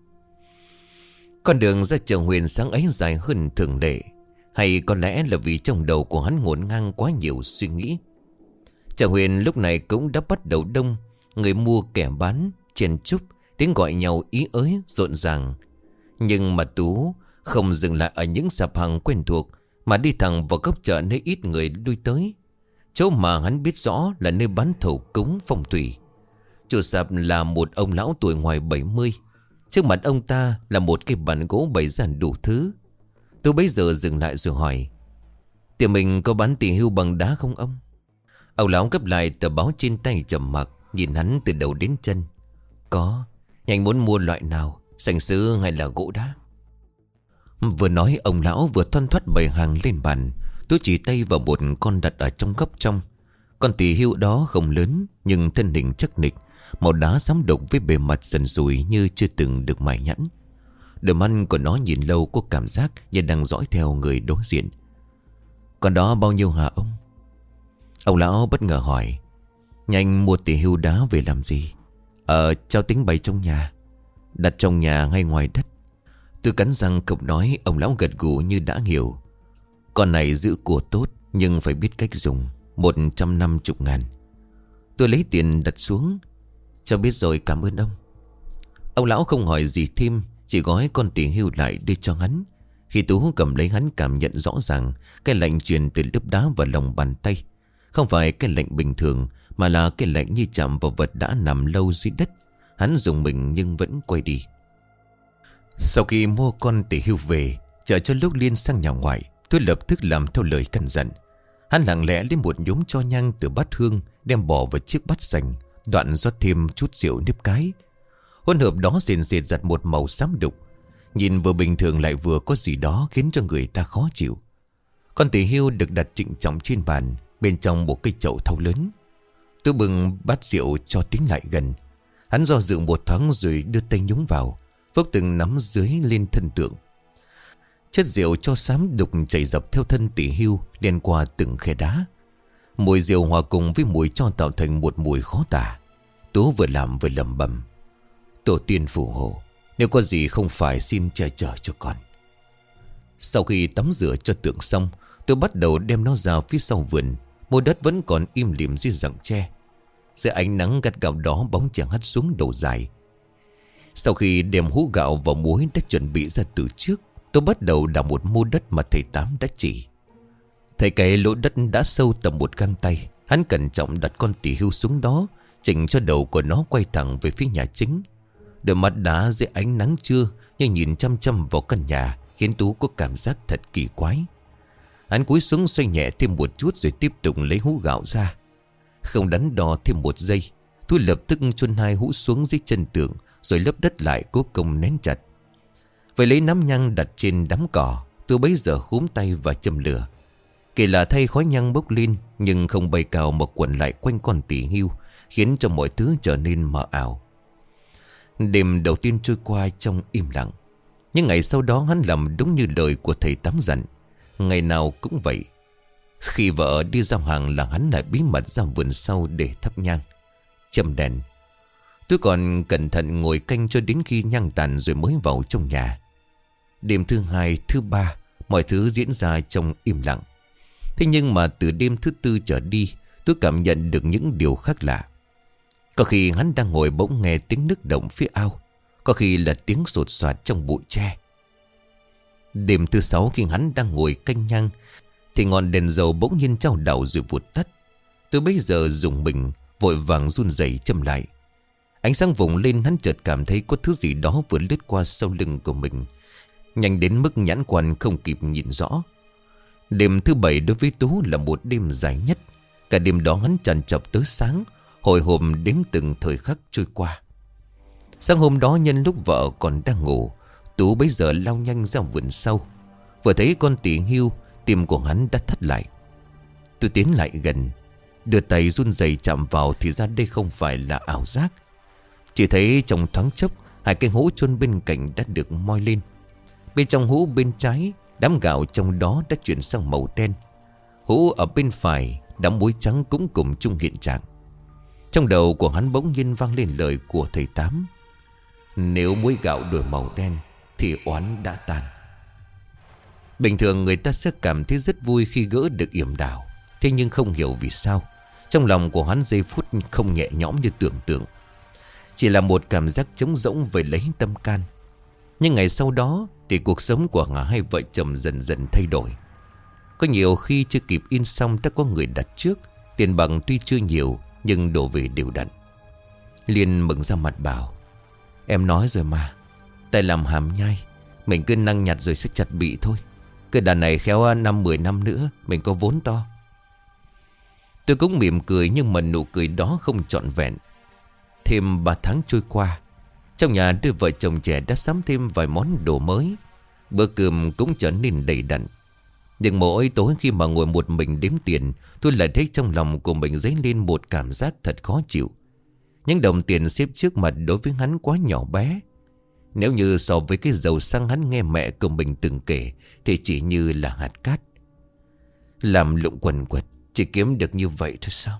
Con đường ra chợ Huyền sáng ấy dài hơn thường lệ, hay có lẽ là vì trong đầu của hắn ngổn ngang quá nhiều suy nghĩ. Chợ Huyền lúc này cũng đã bắt đầu đông. Người mua kẻ bán, chen chúc, tiếng gọi nhau ý ới rộn ràng. Nhưng mà Tú không dừng lại ở những sạp hàng quen thuộc, mà đi thẳng vào góc chợ nơi ít người lui tới. Chỗ mà hắn biết rõ là nơi bán thổ cúng phong thủy. Chủ sạp là một ông lão tuổi ngoài bảy mươi. Trước mặt ông ta là một cái bàn gỗ bày dàn đủ thứ. Tôi bấy giờ dừng lại rồi hỏi: tiệm mình có bán tỷ hưu bằng đá không ông? Ông lão gấp lại tờ báo trên tay trầm mặc, nhìn hắn từ đầu đến chân. Có. Nhanh muốn mua loại nào, sành sứ hay là gỗ đá? Vừa nói ông lão vừa thoăn thoắt bày hàng lên bàn. Tôi chỉ tay vào một con đặt ở trong góc trong. Con tỳ hưu đó không lớn, nhưng thân hình chắc nịch, màu đá xám đục với bề mặt sần sùi như chưa từng được mài nhẵn. Đôi mắt của nó nhìn lâu có cảm giác như đang dõi theo người đối diện. Còn đó bao nhiêu hả ông? Ông lão bất ngờ hỏi. Nhanh mua tỳ hưu đá về làm gì? Ờ, cháu tính bày trong nhà. Đặt trong nhà hay ngoài đất? Tôi cắn răng cậu nói. Ông lão gật gù như đã hiểu. Con này giữ của tốt, nhưng phải biết cách dùng. Một trăm năm chục ngàn. Tôi lấy tiền đặt xuống. Cháu biết rồi, cảm ơn ông. Ông lão không hỏi gì thêm, chỉ gói con tỳ hưu lại đưa cho hắn. Khi Tú cầm lấy, hắn cảm nhận rõ ràng cái lạnh truyền từ lớp đá vào lòng bàn tay. Không phải cái lạnh bình thường, mà là cái lạnh như chạm vào vật đã nằm lâu dưới đất. Hắn dùng mình nhưng vẫn quay đi. Sau khi mua con tỳ hưu về, chờ cho lúc Liên sang nhà ngoại, tôi lập tức làm theo lời căn dặn. Hắn lặng lẽ lấy một nhúm tro nhang từ bát hương, đem bỏ vào chiếc bát sành, đoạn rót thêm chút rượu nếp cái. Hỗn hợp đó rền rệt giặt một màu xám đục, nhìn vừa bình thường lại vừa có gì đó khiến cho người ta khó chịu. Con tỳ hưu được đặt trịnh trọng trên bàn, bên trong một cây chậu thau lớn. Tôi bưng bát rượu cho tiến lại gần. Hắn do dự một thoáng rồi đưa tay nhúng vào, vốc từng nắm dưới lên thân tượng. Chất rượu cho xám đục chảy dọc theo thân tỳ hưu, liên qua từng khe đá. Mùi rượu hòa cùng với mùi tro tạo thành một mùi khó tả. Tú vừa làm vừa lẩm bẩm. Tổ tiên phù hộ, nếu có gì không phải xin che chở cho con. Sau khi tắm rửa cho tượng xong, tôi bắt đầu đem nó ra phía sau vườn. Môi đất vẫn còn im lìm dưới rặng tre. Dưới ánh nắng gắt gao đó, bóng chàng hắt xuống đầu dài. Sau khi đem hũ gạo và muối đã chuẩn bị ra từ trước, tôi bắt đầu đào một mô đất mà thầy Tám đã chỉ. Thầy cái lỗ đất đã sâu tầm một găng tay. Hắn cẩn trọng đặt con tỳ hưu xuống đó, chỉnh cho đầu của nó quay thẳng về phía nhà chính. Đôi mắt đá dưới ánh nắng trưa như nhìn chăm chăm vào căn nhà, khiến Tú có cảm giác thật kỳ quái. Hắn cúi xuống xoay nhẹ thêm một chút rồi tiếp tục lấy hũ gạo ra. Không đắn đo thêm một giây, Tú lập tức chôn hai hũ xuống dưới chân tượng, rồi lấp đất lại cố công nén chặt. Vậy lấy nắm nhang đặt trên đám cỏ, tôi bấy giờ khúm tay và châm lửa. Kể là thay khói nhang bốc lên, nhưng không bay cao mà quẩn lại quanh con tỳ hưu, khiến cho mọi thứ trở nên mờ ảo. Đêm đầu tiên trôi qua trong im lặng. Nhưng ngày sau đó hắn làm đúng như lời của thầy Tám dặn. Ngày nào cũng vậy. Khi vợ đi giao hàng là hắn lại bí mật ra vườn sau để thắp nhang, châm đèn. Tôi còn cẩn thận ngồi canh cho đến khi nhang tàn rồi mới vào trong nhà. Đêm thứ hai, thứ ba, mọi thứ diễn ra trong im lặng. Thế nhưng mà từ đêm thứ tư trở đi, tôi cảm nhận được những điều khác lạ. Có khi hắn đang ngồi bỗng nghe tiếng nước động phía ao, có khi là tiếng sột soạt trong bụi tre. Đêm thứ sáu, khi hắn đang ngồi canh nhang, thì ngọn đèn dầu bỗng nhiên chao đảo rồi vụt tắt. Tôi bấy giờ dùng mình, vội vàng run rẩy châm lại. Ánh sáng vùng lên, hắn chợt cảm thấy có thứ gì đó vừa lướt qua sau lưng của mình, nhanh đến mức nhãn quan không kịp nhìn rõ. Đêm thứ bảy đối với Tú là một đêm dài nhất. Cả đêm đó hắn trằn trọc tới sáng, hồi hộp đếm từng thời khắc trôi qua. Sáng hôm đó, nhân lúc vợ còn đang ngủ, Tú bấy giờ lao nhanh ra vườn sau. Vừa thấy con tỳ hưu, tim của hắn đã thắt lại. Tôi tiến lại gần, đưa tay run rẩy chạm vào thì ra đây không phải là ảo giác. Chỉ thấy trong thoáng chốc, hai cái hũ chôn bên cạnh đã được moi lên. Bên trong hũ bên trái, đám gạo trong đó đã chuyển sang màu đen. Hũ ở bên phải, đám muối trắng cũng cùng chung hiện trạng. Trong đầu của hắn bỗng nhiên vang lên lời của thầy Tám. Nếu muối gạo đổi màu đen thì oán đã tan. Bình thường người ta sẽ cảm thấy rất vui khi gỡ được yểm đảo. Thế nhưng không hiểu vì sao, trong lòng của hắn giây phút không nhẹ nhõm như tưởng tượng. Chỉ là một cảm giác trống rỗng về lấy tâm can. Nhưng ngày sau đó thì cuộc sống của ngả hai vợ chồng dần dần thay đổi. Có nhiều khi chưa kịp in xong đã có người đặt trước. Tiền bằng tuy chưa nhiều nhưng đổ về đều đặn. Liên mừng ra mặt bảo, em nói rồi mà, tay làm hàm nhai, mình cứ năng nhặt rồi sẽ chặt bị thôi. Cái đàn này khéo năm mười năm nữa mình có vốn to. Tôi cũng mỉm cười, nhưng mà nụ cười đó không trọn vẹn. Thêm ba tháng trôi qua, trong nhà đôi vợ chồng trẻ đã sắm thêm vài món đồ mới. Bữa cơm cũng trở nên đầy đặn. Nhưng mỗi tối khi mà ngồi một mình đếm tiền, tôi lại thấy trong lòng của mình dấy lên một cảm giác thật khó chịu. Những đồng tiền xếp trước mặt đối với hắn quá nhỏ bé. Nếu như so với cái giàu sang hắn nghe mẹ của mình từng kể, thì chỉ như là hạt cát. Làm lụng quần quật, chỉ kiếm được như vậy thôi sao?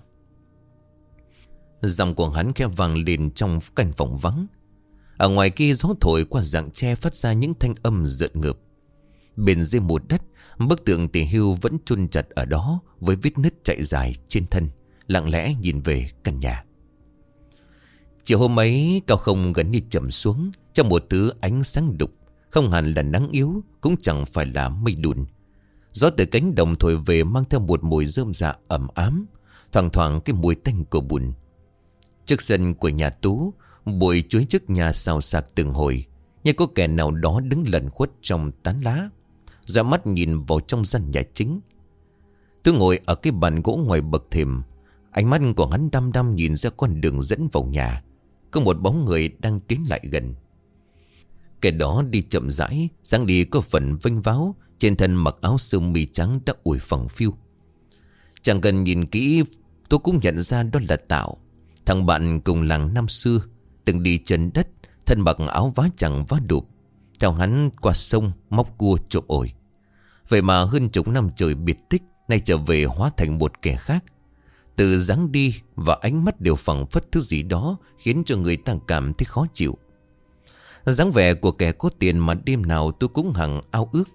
Giọng của hắn khẽ vang lên trong căn phòng vắng. Ở ngoài kia gió thổi qua rặng tre phát ra những thanh âm rợn ngợp. Bên dưới một đất, bức tượng tỷ hưu vẫn chôn chặt ở đó, với vết nứt chạy dài trên thân, lặng lẽ nhìn về căn nhà. Chiều hôm ấy, cao không gần như trầm xuống trong một thứ ánh sáng đục. Không hẳn là nắng yếu, cũng chẳng phải là mây đùn. Gió từ cánh đồng thổi về mang theo một mùi rơm rạ ẩm ám, thoảng thoảng cái mùi tanh của bùn. Trước sân của nhà Tú, bụi chuối trước nhà xào xạc từng hồi, như có kẻ nào đó đứng lẩn khuất trong tán lá, dõi mắt nhìn vào trong gian nhà chính. Tú ngồi ở cái bàn gỗ ngoài bậc thềm, ánh mắt của hắn đăm đăm nhìn ra con đường dẫn vào nhà. Có một bóng người đang tiến lại gần. Kẻ đó đi chậm rãi, dáng đi có phần vênh váo, trên thân mặc áo sơ mi trắng đã ủi phẳng phiu. Chẳng cần nhìn kỹ, tôi cũng nhận ra đó là Tạo, thằng bạn cùng làng năm xưa, từng đi chân đất, thân mặc áo vá chẳng vá đụp, theo hắn qua sông móc cua trộm ổi. Vậy mà hơn chục năm trời biệt tích, nay trở về hóa thành một kẻ khác. Từ dáng đi và ánh mắt đều phảng phất thứ gì đó khiến cho người ta cảm thấy khó chịu. Dáng vẻ của kẻ có tiền mà đêm nào tôi cũng hằng ao ước.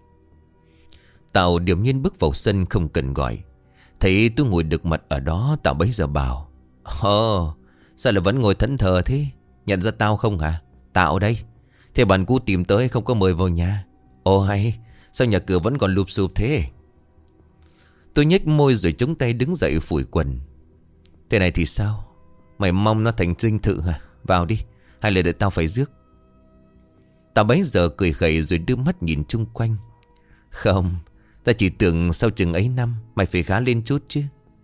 Tạo điềm nhiên bước vào sân không cần gọi. Thấy tôi ngồi được mặt ở đó, Tạo bấy giờ bảo: Ồ, sao lại vẫn ngồi thẫn thờ thế? Nhận ra tao không hả? Tạo đây. Thế bạn cũ tìm tới không có mời vào nhà. Ồ hay, sao nhà cửa vẫn còn lụp xụp thế? Tôi nhếch môi rồi chống tay đứng dậy phủi quần. Thế này thì sao? Mày mong nó thành dinh thự hả? Vào đi, hay là để tao phải rước? Tao bấy giờ cười khẩy rồi đưa mắt nhìn chung quanh. Không, ta chỉ tưởng sau chừng ấy năm mày phải khá lên chút chứ.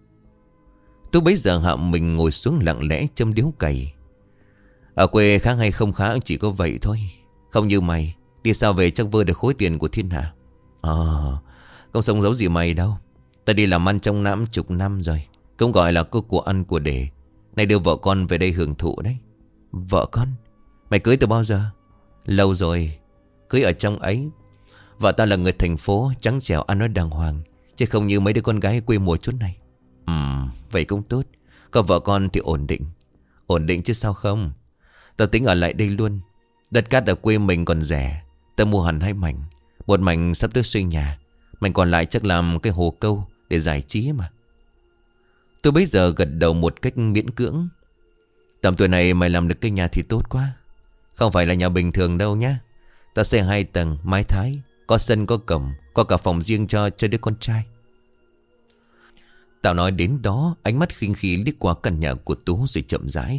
Tôi bấy giờ hạ mình ngồi xuống lặng lẽ châm điếu cày. Ở quê khá hay không khá chỉ có vậy thôi. Không như mày, đi sao về chắc vơ được khối tiền của thiên hạ. Ờ, không sống giấu gì mày đâu. Ta đi làm ăn trong năm chục năm rồi, cũng gọi là có của ăn của để. Nay đưa vợ con về đây hưởng thụ đấy. Vợ con? Mày cưới từ bao giờ? Lâu rồi, cưới ở trong ấy. Vợ ta là người thành phố, trắng trẻo ăn nói đàng hoàng, chứ không như mấy đứa con gái quê mùa chút này. Ừm, vậy cũng tốt. Còn vợ con thì ổn định. Ổn định chứ sao không. Tao tính ở lại đây luôn. Đất cát ở quê mình còn rẻ. Tao mua hẳn hai mảnh. Một mảnh sắp tới xây nhà, mảnh còn lại chắc làm cái hồ câu để giải trí mà. Tôi bấy giờ gật đầu một cách miễn cưỡng. Tầm tuổi này mày làm được cái nhà thì tốt quá. Không phải là nhà bình thường đâu nhá. Ta xây hai tầng, mái thái, có sân có cổng, có cả phòng riêng cho cho đứa con trai. Tao nói đến đó, ánh mắt khinh khí liếc qua căn nhà của Tú rồi chậm rãi.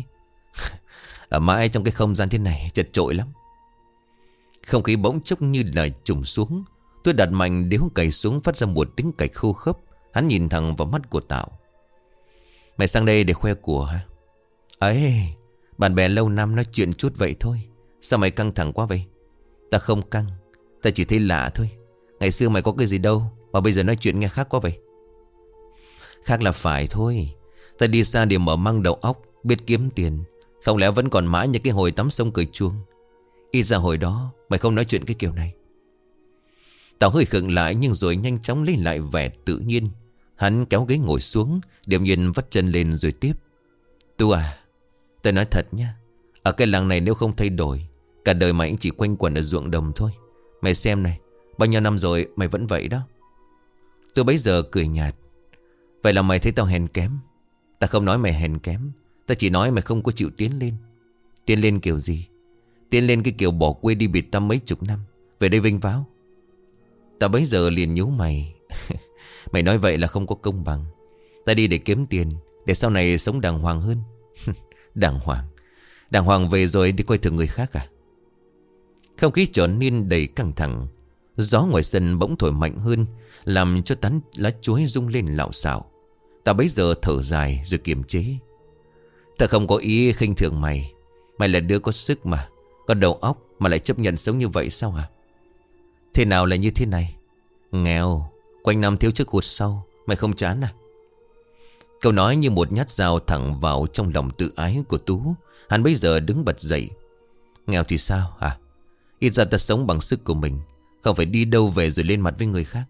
Ở mãi trong cái không gian thế này chật chội lắm. Không khí bỗng chốc như là trùng xuống. Tôi đặt mạnh điếu cày xuống phát ra một tiếng cạch khô khốc. Hắn nhìn thẳng vào mắt của Tạo. Mày sang đây để khoe của hả? Ấy, bạn bè lâu năm nói chuyện chút vậy thôi. Sao mày căng thẳng quá vậy? Ta không căng, ta chỉ thấy lạ thôi. Ngày xưa mày có cái gì đâu mà bây giờ nói chuyện nghe khác quá vậy? Khác là phải thôi. Ta đi xa để mở mang đầu óc, biết kiếm tiền. Không lẽ vẫn còn mãi như cái hồi tắm sông cười chuông? Ít ra hồi đó mày không nói chuyện cái kiểu này. Tao hơi khựng lại nhưng rồi nhanh chóng lấy lại vẻ tự nhiên. Hắn kéo ghế ngồi xuống, điềm nhiên vắt chân lên rồi tiếp. Tu à, tao nói thật nha, ở cái làng này nếu không thay đổi, cả đời mày cũng chỉ quanh quẩn ở ruộng đồng thôi. Mày xem này, bao nhiêu năm rồi mày vẫn vậy đó. Tôi bấy giờ cười nhạt. Vậy là mày thấy tao hèn kém? Ta không nói mày hèn kém, ta chỉ nói mày không có chịu tiến lên. Tiến lên kiểu gì? Tiến lên cái kiểu bỏ quê đi biệt tâm mấy chục năm, về đây vinh váo. Ta bấy giờ liền nhíu mày. Mày nói vậy là không có công bằng. Ta đi để kiếm tiền, để sau này sống đàng hoàng hơn. Đàng hoàng? Đàng hoàng về rồi đi coi thường người khác à? Không khí trở nên đầy căng thẳng. Gió ngoài sân bỗng thổi mạnh hơn, làm cho tán lá chuối rung lên lạo xạo. Tao bấy giờ thở dài rồi kiềm chế. Tao không có ý khinh thường mày. Mày là đứa có sức mà, có đầu óc mà lại chấp nhận sống như vậy sao hả? Thế nào là như thế này? Nghèo, quanh năm thiếu trước hụt sau, mày không chán à? Câu nói như một nhát dao thẳng vào trong lòng tự ái của Tú. Hắn bây giờ đứng bật dậy. Nghèo thì sao hả? Ít ra ta sống bằng sức của mình, không phải đi đâu về rồi lên mặt với người khác.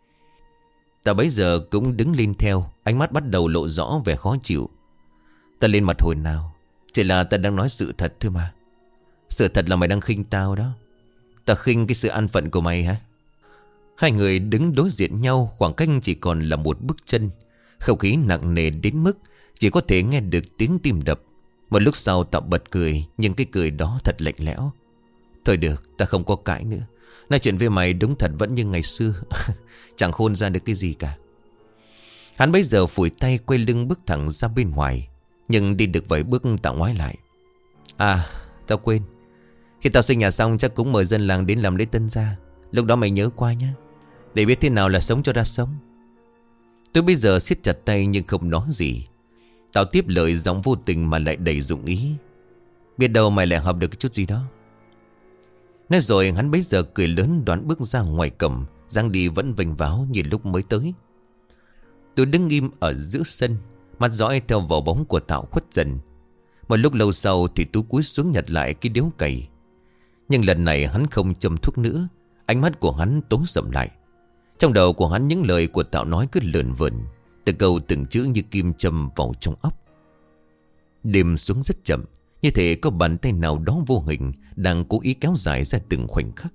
Ta bấy giờ cũng đứng lên theo. Ánh mắt bắt đầu lộ rõ vẻ khó chịu. Ta lên mặt hồi nào? Chỉ là ta đang nói sự thật thôi mà. Sự thật là mày đang khinh tao đó. Ta khinh cái sự an phận của mày hả? Hai người đứng đối diện nhau, khoảng cách chỉ còn là một bước chân. Không khí nặng nề đến mức chỉ có thể nghe được tiếng tim đập. Một lúc sau Tạo bật cười, nhưng cái cười đó thật lạnh lẽo. Thôi được, ta không có cãi nữa. Nói chuyện với mày đúng thật vẫn như ngày xưa. Chẳng khôn ra được cái gì cả. Hắn bây giờ phủi tay quay lưng bước thẳng ra bên ngoài. Nhưng đi được vài bước Tạo ngoái lại. À, tao quên. Khi tao xây nhà xong chắc cũng mời dân làng đến làm lễ tân gia. Lúc đó mày nhớ qua nhé, để biết thế nào là sống cho ra sống. Tôi bây giờ siết chặt tay nhưng không nói gì. Tạo tiếp lời giọng vô tình mà lại đầy dụng ý. Biết đâu mày lại học được chút gì đó. Nói rồi hắn bấy giờ cười lớn đoán bước ra ngoài cổng. Giang đi vẫn vênh váo như lúc mới tới. Tôi đứng im ở giữa sân, mắt dõi theo vào bóng của Tạo khuất dần. Một lúc lâu sau thì Tú cúi xuống nhặt lại cái điếu cày. Nhưng lần này hắn không châm thuốc nữa. Ánh mắt của hắn tối sầm lại. Trong đầu của hắn những lời của Tạo nói cứ lượn vượn, từng câu từng chữ như kim châm vào trong óc. Đêm xuống rất chậm, như thể có bàn tay nào đó vô hình đang cố ý kéo dài ra từng khoảnh khắc.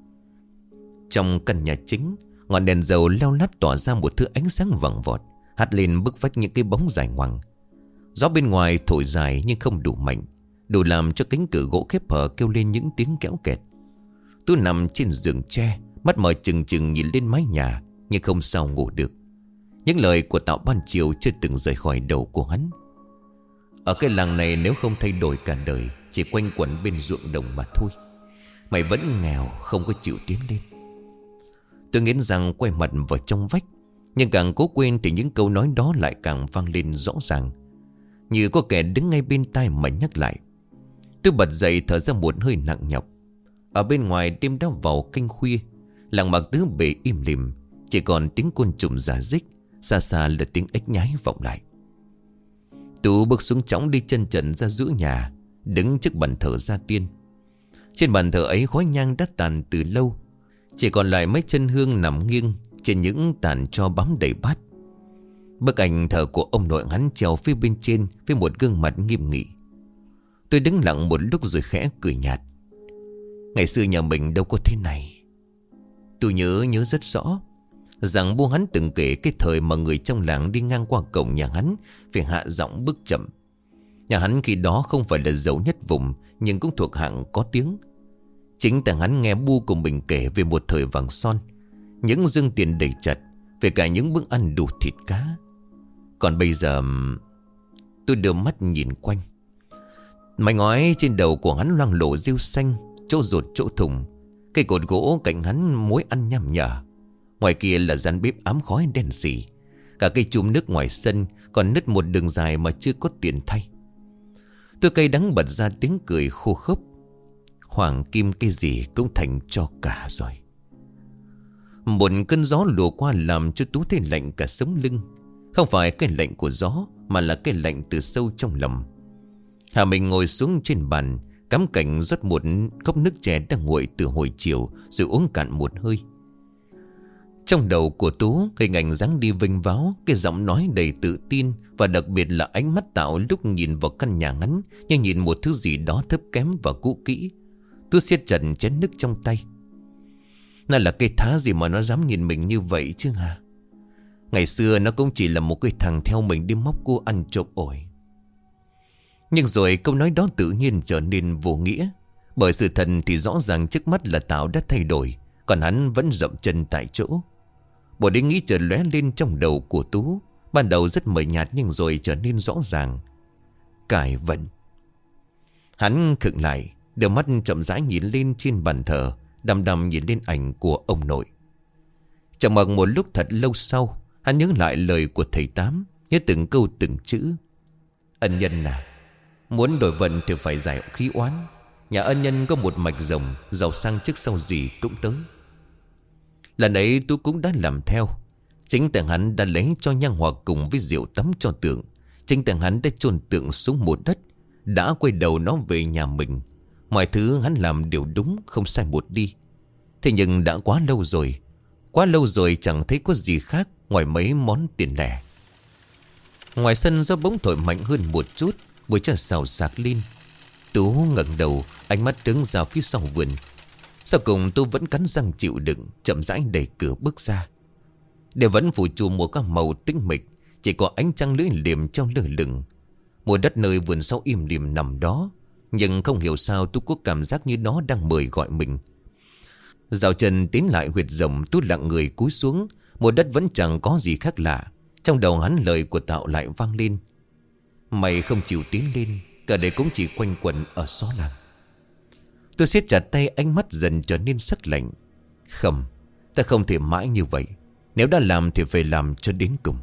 Trong căn nhà chính, ngọn đèn dầu leo lắt tỏa ra một thứ ánh sáng vàng vọt, hắt lên bức vách những cái bóng dài ngoằng. Gió bên ngoài thổi dài nhưng không đủ mạnh, đủ làm cho cánh cửa gỗ khép hở kêu lên những tiếng kéo kẹt. Tôi nằm trên giường tre, mắt mở trừng trừng nhìn lên mái nhà, nhưng không sao ngủ được. Những lời của Tạo ban chiều chưa từng rời khỏi đầu của hắn. Ở cái làng này nếu không thay đổi cả đời, chỉ quanh quẩn bên ruộng đồng mà thôi. Mày vẫn nghèo, không có chịu tiến lên. Tôi nghiến răng quay mặt vào trong vách, nhưng càng cố quên thì những câu nói đó lại càng vang lên rõ ràng, như có kẻ đứng ngay bên tai mà nhắc lại. Tôi bật dậy thở ra một hơi nặng nhọc. Ở bên ngoài đêm đã vào canh khuya, làng Mạc Tứ bề im lìm, chỉ còn tiếng côn trùng rả rích, xa xa là tiếng ếch nhái vọng lại. Tú bước xuống chõng đi chân trần ra giữa nhà, đứng trước bàn thờ gia tiên. Trên bàn thờ ấy khói nhang đã tàn từ lâu, chỉ còn lại mấy chân hương nằm nghiêng trên những tàn tro bám đầy bát. Bức ảnh thờ của ông nội hắn treo phía bên trên với một gương mặt nghiêm nghị. Tôi đứng lặng một lúc rồi khẽ cười nhạt. Ngày xưa nhà mình đâu có thế này. Tôi nhớ nhớ rất rõ rằng bố hắn từng kể cái thời mà người trong làng đi ngang qua cổng nhà hắn phải hạ giọng bước chậm. Nhà hắn khi đó không phải là giàu nhất vùng, nhưng cũng thuộc hạng có tiếng. Chính tại hắn nghe bu của mình kể về một thời vàng son, những dương tiền đầy chật, về cả những bữa ăn đủ thịt cá. Còn bây giờ tôi đưa mắt nhìn quanh. Mái ngói trên đầu của hắn loang lổ rêu xanh, chỗ rột chỗ thùng. Cây cột gỗ cạnh hắn mối ăn nham nhở. Ngoài kia là gian bếp ám khói đen xì. Cả cây chum nước ngoài sân còn nứt một đường dài mà chưa có tiền thay. Tôi cay đắng bật ra tiếng cười khô khốc. Hoàng kim cái gì cũng thành cho cả rồi. Một cơn gió lùa qua làm cho Tú thấy lạnh cả sống lưng. Không phải cái lạnh của gió, mà là cái lạnh từ sâu trong lòng. Hà mình ngồi xuống trên bàn, cắm cạnh rót một cốc nước chè đang nguội từ hồi chiều, rồi uống cạn một hơi. Trong đầu của Tú, hình ảnh dáng đi vênh váo, cái giọng nói đầy tự tin, và đặc biệt là ánh mắt Tạo lúc nhìn vào căn nhà ngắn, như nhìn một thứ gì đó thấp kém và cũ kỹ. Tú siết chặt chén nước trong tay. Nó là cái thá gì mà nó dám nhìn mình như vậy chứ hả? Ngày xưa nó cũng chỉ là một cái thằng theo mình đi móc cua ăn trộm ổi. Nhưng rồi câu nói đó tự nhiên trở nên vô nghĩa. Bởi sự thật thì rõ ràng trước mắt là Tạo đã thay đổi, còn hắn vẫn dậm chân tại chỗ. Một ý nghĩ chợt lóe lên trong đầu của Tú. Ban đầu rất mờ nhạt nhưng rồi trở nên rõ ràng. Cải vận. Hắn khựng lại, đôi mắt chậm rãi nhìn lên trên bàn thờ, đăm đăm nhìn lên ảnh của ông nội. Trầm mặc một lúc thật lâu sau, hắn nhớ lại lời của thầy Tám. nhớ từng câu từng chữ. Ân nhân à, muốn đổi vận thì phải giải khí oán. Nhà ân nhân có một mạch rồng, giàu sang trước sau gì cũng tới. Lần ấy Tú cũng đã làm theo. Chính tại hắn đã lấy cho nhang hòa cùng với rượu tắm cho tượng. Chính tại hắn đã chôn tượng xuống một đất, đã quay đầu nó về nhà mình. Mọi thứ hắn làm đều đúng, không sai một đi. Thế nhưng đã quá lâu rồi. Quá lâu rồi chẳng thấy có gì khác ngoài mấy món tiền lẻ. Ngoài sân gió bỗng thổi mạnh hơn một chút, buổi trưa xào xạc lên. Tú ngẩng đầu, ánh mắt đứng ra phía sau vườn. Sau cùng Tú vẫn cắn răng chịu đựng, chậm rãi đẩy cửa bước ra. Để vẫn phủ trù một các màu tĩnh mịch, chỉ có ánh trăng lưỡi liềm trong lơ lửng. Một đất nơi vườn sau im lìm nằm đó, nhưng không hiểu sao Tú có cảm giác như nó đang mời gọi mình. Dạo chân tiến lại huyệt rồng, Tú lặng người cúi xuống. Một đất vẫn chẳng có gì khác lạ. Trong đầu hắn lời của Tạo lại vang lên: mày không chịu tiến lên, cả đời cũng chỉ quanh quẩn ở xó làng. Tôi siết chặt tay, ánh mắt dần trở nên sắc lạnh. Không, ta không thể mãi như vậy. Nếu đã làm thì phải làm cho đến cùng.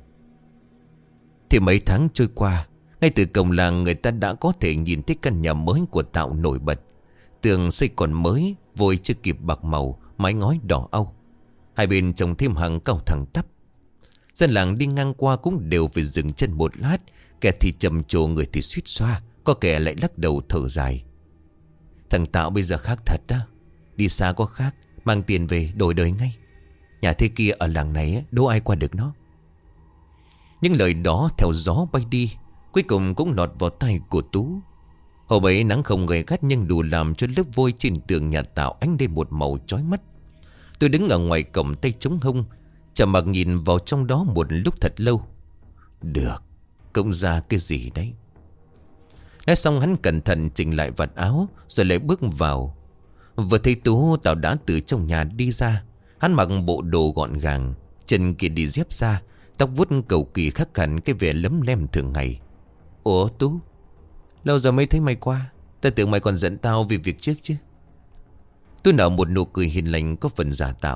Thì mấy tháng trôi qua, ngay từ cổng làng người ta đã có thể nhìn thấy căn nhà mới của Tạo nổi bật. Tường xây còn mới, vôi chưa kịp bạc màu, mái ngói đỏ âu. Hai bên trồng thêm hàng cao thẳng tắp. Dân làng đi ngang qua cũng đều phải dừng chân một lát. Kẻ thì trầm trồ, người thì suýt xoa, có kẻ lại lắc đầu thở dài. Thằng Tạo bây giờ khác thật đó. Đi xa có khác, mang tiền về đổi đời ngay. Nhà thế kia ở làng này đâu ai qua được nó. Những lời đó theo gió bay đi, cuối cùng cũng lọt vào tai của Tú. Hôm ấy nắng không gay gắt nhưng đủ làm cho lớp vôi trên tường nhà Tạo ánh lên một màu chói mắt. Tôi đứng ở ngoài cổng tay chống hông, chả mặc nhìn vào trong đó một lúc thật lâu. Được, cũng ra cái gì đấy. Nói xong hắn cẩn thận chỉnh lại vạt áo, rồi lại bước vào. Vừa thấy Tú, Tạo đã từ trong nhà đi ra. Hắn mặc bộ đồ gọn gàng, chân kia đi dép ra, tóc vuốt cầu kỳ khắc hẳn cái vẻ lấm lem thường ngày. Ủa Tú, lâu giờ mới thấy mày qua. Ta tưởng mày còn giận tao vì việc trước chứ. Tú nở một nụ cười hiền lành có phần giả tạo.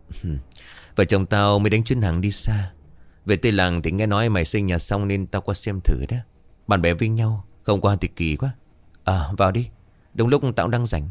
Vợ chồng tao mới đánh chuyến hàng đi xa. Về Tây Làng thì nghe nói mày xây nhà xong nên tao qua xem thử đó. Bạn bè với nhau, không qua thì kỳ quá. À vào đi, đúng lúc Tạo đang rảnh.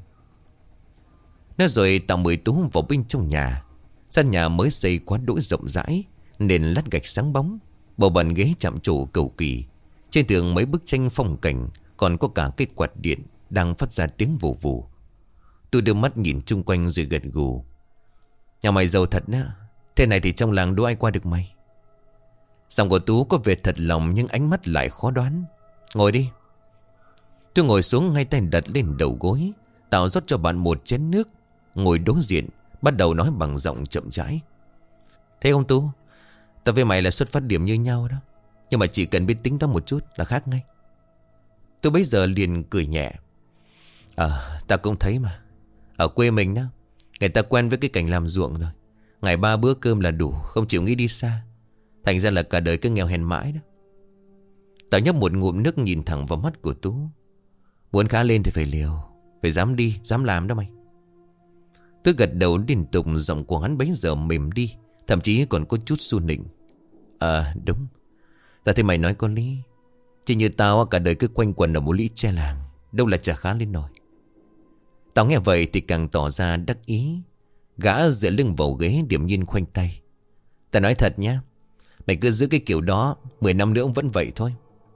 Nói rồi Tạo mời Tú vào bên trong nhà. Gian nhà mới xây quá đỗi rộng rãi, nền lát gạch sáng bóng, bầu bàn ghế chạm trổ cầu kỳ. Trên tường mấy bức tranh phong cảnh, còn có cả cái quạt điện đang phát ra tiếng vù vù. Tôi đưa mắt nhìn chung quanh rồi gật gù. Nhà mày giàu thật nha. Thế này thì trong làng đâu ai qua được mày. Giọng của Tú có vẻ thật lòng nhưng ánh mắt lại khó đoán. Ngồi đi. Tôi ngồi xuống, ngay tay đặt lên đầu gối. Tạo rót cho bạn một chén nước, ngồi đối diện, bắt đầu nói bằng giọng chậm rãi. Thấy không Tú, tao với mày là xuất phát điểm như nhau đó, nhưng mà chỉ cần biết tính toán một chút là khác ngay. Tôi bấy giờ liền cười nhẹ. À, ta cũng thấy mà. Ở quê mình đó, người ta quen với cái cảnh làm ruộng rồi. Ngày ba bữa cơm là đủ, không chịu nghĩ đi xa. Thành ra là cả đời cứ nghèo hèn mãi đó. Tao nhấp một ngụm nước nhìn thẳng vào mắt của Tú. Muốn khá lên thì phải liều, phải dám đi, dám làm đó mày. Tôi gật đầu liên tục, giọng của hắn bấy giờ mềm đi, thậm chí còn có chút su nịnh. À đúng, ta thấy mày nói có lý. Chỉ như tao cả đời cứ quanh quẩn ở một lũy tre làng, đâu là chả khá lên nổi. Tao nghe vậy thì càng tỏ ra đắc ý. Gã dựa lưng vào ghế điềm nhiên khoanh tay. Ta nói thật nhá, mày cứ giữ cái kiểu đó, mười năm nữa cũng vẫn vậy thôi.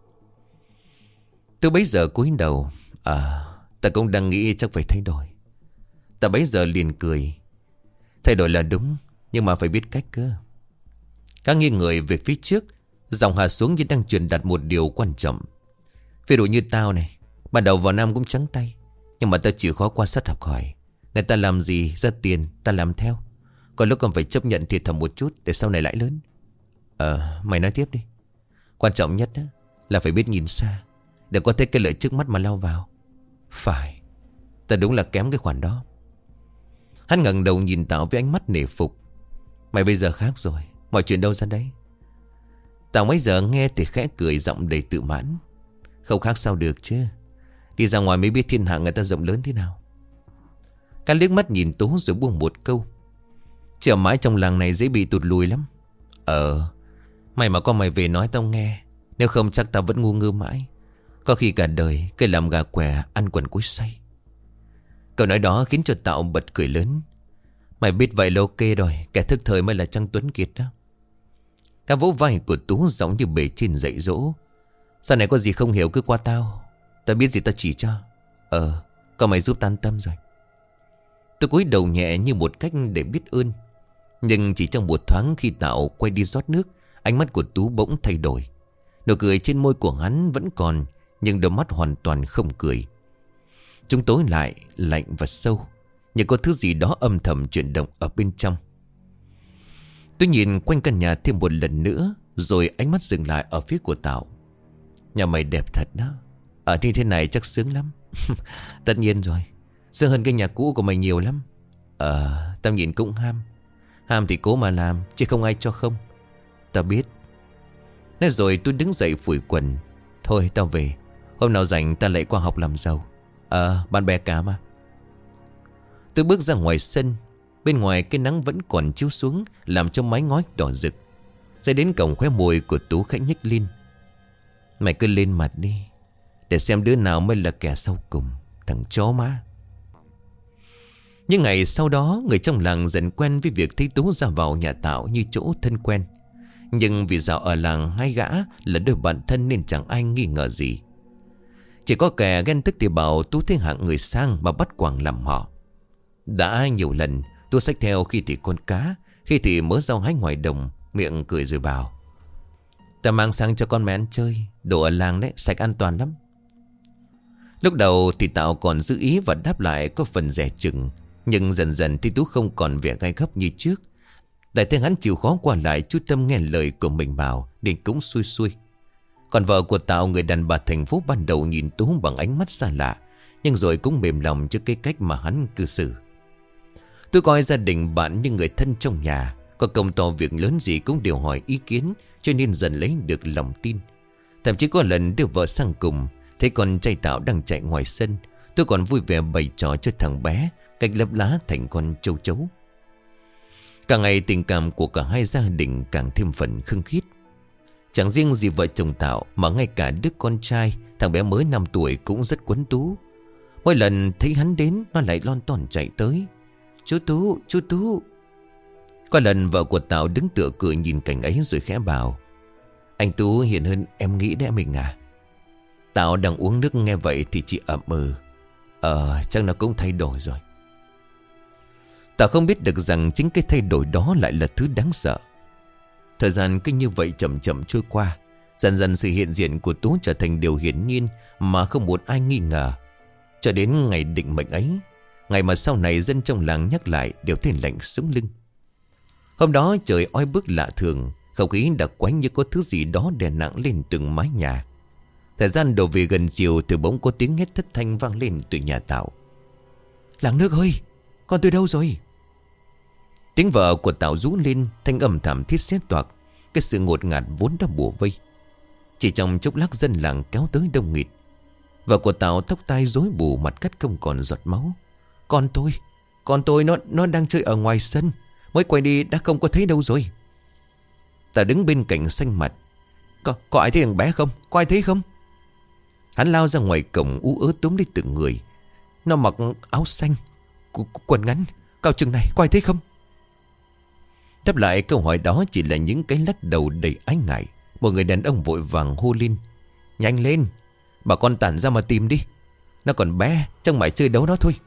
Tôi bấy giờ cúi đầu. À, ta cũng đang nghĩ chắc phải thay đổi. Ta bấy giờ liền cười. Thay đổi là đúng, nhưng mà phải biết cách cơ. Các nghiêng người về phía trước, dòng hạ xuống như đang truyền đạt một điều quan trọng. Ví dụ như tao này, ban đầu vào Nam cũng trắng tay, nhưng mà ta chịu khó quan sát học hỏi. Người ta làm gì ra tiền, ta làm theo. Còn lúc còn phải chấp nhận thiệt thòi một chút để sau này lãi lớn. Ờ, mày nói tiếp đi. Quan trọng nhất đó, là phải biết nhìn xa, đừng có thấy cái lợi trước mắt mà lao vào. Phải, ta đúng là kém cái khoản đó. Hắn ngẩng đầu nhìn Tạo với ánh mắt nể phục. Mày bây giờ khác rồi, mọi chuyện đâu ra đấy. Tạo mấy giờ nghe thì khẽ cười, giọng đầy tự mãn. Không khác sao được chứ. Đi ra ngoài mới biết thiên hạ người ta rộng lớn thế nào. Cả liếc mắt nhìn Tú rồi buông một câu. Chỉ ở mãi trong làng này dễ bị tụt lùi lắm. Ờ, Mày mà con mày về nói tao nghe. Nếu không chắc tao vẫn ngu ngơ mãi. Có khi cả đời cây làm gà què ăn quần cối xay. Câu nói đó khiến cho Tạo bật cười lớn. Mày biết vậy là ok rồi. Kẻ thức thời mới là Trang Tuấn Kiệt đó. Cả vỗ vai của Tú giống như bề trên dạy dỗ. Sau này có gì không hiểu cứ qua tao. Tao biết gì tao chỉ cho. Ờ con mày giúp tan tâm rồi. Tôi cúi đầu nhẹ như một cách để biết ơn. Nhưng chỉ trong một thoáng khi Tạo quay đi rót nước, ánh mắt của Tú bỗng thay đổi. Nụ cười trên môi của hắn vẫn còn, nhưng đôi mắt hoàn toàn không cười. Chúng tối lại, lạnh và sâu, như có thứ gì đó âm thầm chuyển động ở bên trong. Tôi nhìn quanh căn nhà thêm một lần nữa, rồi ánh mắt dừng lại ở phía của Tạo. Nhà mày đẹp thật đó. Ở như thế này chắc sướng lắm. Tất nhiên rồi. Sướng hơn cái nhà cũ của mày nhiều lắm. Ờ tao nhìn cũng ham. Ham thì cố mà làm, chứ không ai cho không. Tao biết. Nói rồi tôi đứng dậy phủi quần. Thôi tao về. Hôm nào rảnh ta lại qua học làm giàu. Ờ bạn bè cả mà. Tôi bước ra ngoài sân. Bên ngoài cái nắng vẫn còn chiếu xuống, làm cho mái ngói đỏ rực. Rồi đến cổng khóe môi của Tú khẽ nhếch lên. Mày cứ lên mặt đi, để xem đứa nào mới là kẻ sau cùng. Thằng chó má. Nhưng ngày sau đó, người trong làng dần quen với việc thấy Tú ra vào nhà Tạo như chỗ thân quen. Nhưng vì dạo ở làng hai gã là đôi bạn thân nên chẳng ai nghi ngờ gì. Chỉ có kẻ ghen tức thì bảo Tú thấy hạng người sang mà bắt quàng làm họ. Đã nhiều lần Tú xách theo khi thì con cá, khi thì mớ rau hái ngoài đồng, miệng cười rồi bảo: ta mang sang cho con mẹ ăn chơi. Đồ ở làng đấy, sạch an toàn lắm. Lúc đầu thì Tạo còn giữ ý và đáp lại có phần dè chừng. Nhưng dần dần thì Tú không còn vẻ gai góc như trước. Lại thấy hắn chịu khó qua lại, chú tâm nghe lời của mình bảo, nên cũng xui xui. Còn vợ của Tạo, người đàn bà thành phố, ban đầu nhìn Tú bằng ánh mắt xa lạ, nhưng rồi cũng mềm lòng trước cái cách mà hắn cư xử. Tôi coi gia đình bạn như người thân trong nhà, có công to việc lớn gì cũng đều hỏi ý kiến, cho nên dần lấy được lòng tin. Thậm chí có lần đưa vợ sang cùng, thấy con trai Tạo đang chạy ngoài sân, tôi còn vui vẻ bày trò cho thằng bé cách lấp lá thành con châu chấu. Cả ngày tình cảm của cả hai gia đình càng thêm phần khăng khít. Chẳng riêng gì vợ chồng Tạo, mà ngay cả đứa con trai, thằng bé mới năm tuổi cũng rất quấn Tú. Mỗi lần thấy hắn đến, nó lại lon ton chạy tới: Chú Tú, chú Tú. Có lần vợ của Tạo đứng tựa cửa nhìn cảnh ấy rồi khẽ bảo: anh Tú hiền hơn em nghĩ đấy mình à. Tạo đang uống nước nghe vậy thì chỉ ậm ừ. Ờ chắc nó cũng thay đổi rồi. Tạo không biết được rằng chính cái thay đổi đó lại là thứ đáng sợ. Thời gian cứ như vậy chậm chậm trôi qua. Dần dần sự hiện diện của Tú trở thành điều hiển nhiên mà không một ai nghi ngờ. Cho đến ngày định mệnh ấy, ngày mà sau này dân trong làng nhắc lại đều thấy lạnh sống lưng. Hôm đó trời oi bức lạ thường, không khí đặc quánh như có thứ gì đó đè nặng lên từng mái nhà. Thời gian đổ về gần chiều thì bỗng có tiếng hét thất thanh vang lên từ nhà Tạo: Làng nước ơi, con tôi đâu rồi? Tiếng vợ của Tạo rú lên, thanh âm thảm thiết xé toạc cái sự ngột ngạt vốn đã bủa vây. Chỉ trong chốc lát dân làng kéo tới đông nghịt. Vợ của Tạo tóc tai rối bù, mặt cắt không còn giọt máu. Con tôi, con tôi nó nó đang chơi ở ngoài sân, mới quay đi đã không có thấy đâu rồi. Tạo đứng bên cạnh xanh mặt: Có, có ai thấy thằng bé không? Có ai thấy không? Hắn lao ra ngoài cổng ú ớ túm lấy từng người. Nó mặc áo xanh, quần ngắn, cao chừng này, có ai thấy không? Đáp lại câu hỏi đó chỉ là những cái lắc đầu đầy ái ngại. Một người đàn ông vội vàng hô lên: Nhanh lên, bà con tản ra mà tìm đi. Nó còn bé, chẳng mải chơi đấu đó thôi.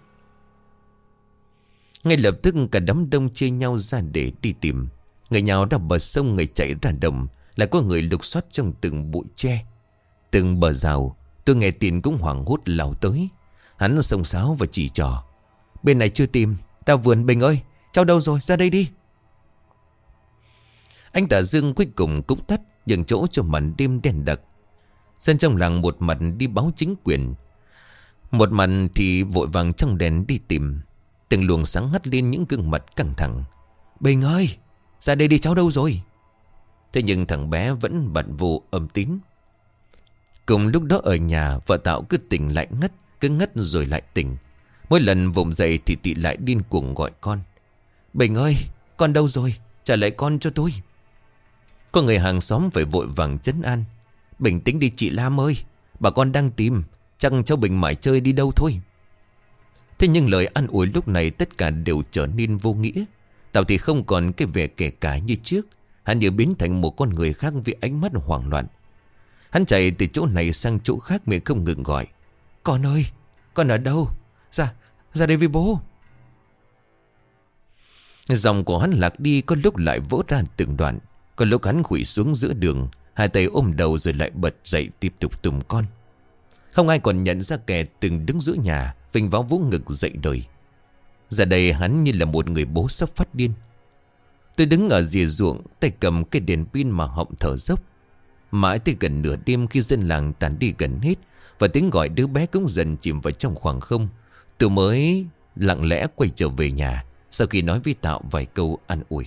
Ngay lập tức cả đám đông chia nhau ra để đi tìm. Người nhào ra bờ sông, người chạy ra đồng, lại có người lục soát trong từng bụi tre, từng bờ rào. Tôi nghe tin cũng hoảng hốt lao tới. Hắn xông xáo và chỉ trò: Bên này chưa tìm, ra vườn Bình ơi, cháu đâu rồi, ra đây đi. Anh Tả Dương cuối cùng cũng tắt, nhường chỗ cho màn đêm đen đặc. Dân trong làng một mặt đi báo chính quyền, một mặt thì vội vàng trong đèn đi tìm. Từng luồng sáng hắt lên những gương mặt căng thẳng: Bình ơi, ra đây đi, cháu đâu rồi? Thế nhưng thằng bé vẫn bận vô âm tín. Cùng lúc đó ở nhà, vợ Tạo cứ tỉnh lại ngất, cứ ngất rồi lại tỉnh. Mỗi lần vùng dậy thì Tị lại điên cuồng gọi con: Bình ơi, con đâu rồi? Trả lại con cho tôi. Có người hàng xóm phải vội vàng trấn an: "Bình tĩnh đi chị Lam ơi, bà con đang tìm, chắc cháu Bình mải chơi đi đâu thôi." Thế nhưng lời an ủi lúc này tất cả đều trở nên vô nghĩa. Tào thì không còn cái vẻ kể cả như trước. Hắn như biến thành một con người khác với ánh mắt hoảng loạn. Hắn chạy từ chỗ này sang chỗ khác miệng không ngừng gọi: "Con ơi, con ở đâu? Ra, ra đây với bố." Dòng của hắn lạc đi, có lúc lại vỡ ra từng đoạn, có lúc hắn khuỵu xuống giữa đường, hai tay ôm đầu rồi lại bật dậy tiếp tục tùm con. Không ai còn nhận ra kẻ từng đứng giữa nhà vinh váo vỗ ngực dậy đời. Giờ đây hắn như là một người bố sắp phát điên. Tôi đứng ở rìa ruộng, tay cầm cái đèn pin mà họng thở dốc. Mãi tới gần nửa đêm khi dân làng tàn đi gần hết và tiếng gọi đứa bé cũng dần chìm vào trong khoảng không, tôi mới lặng lẽ quay trở về nhà sau khi nói với Tạo vài câu an ủi.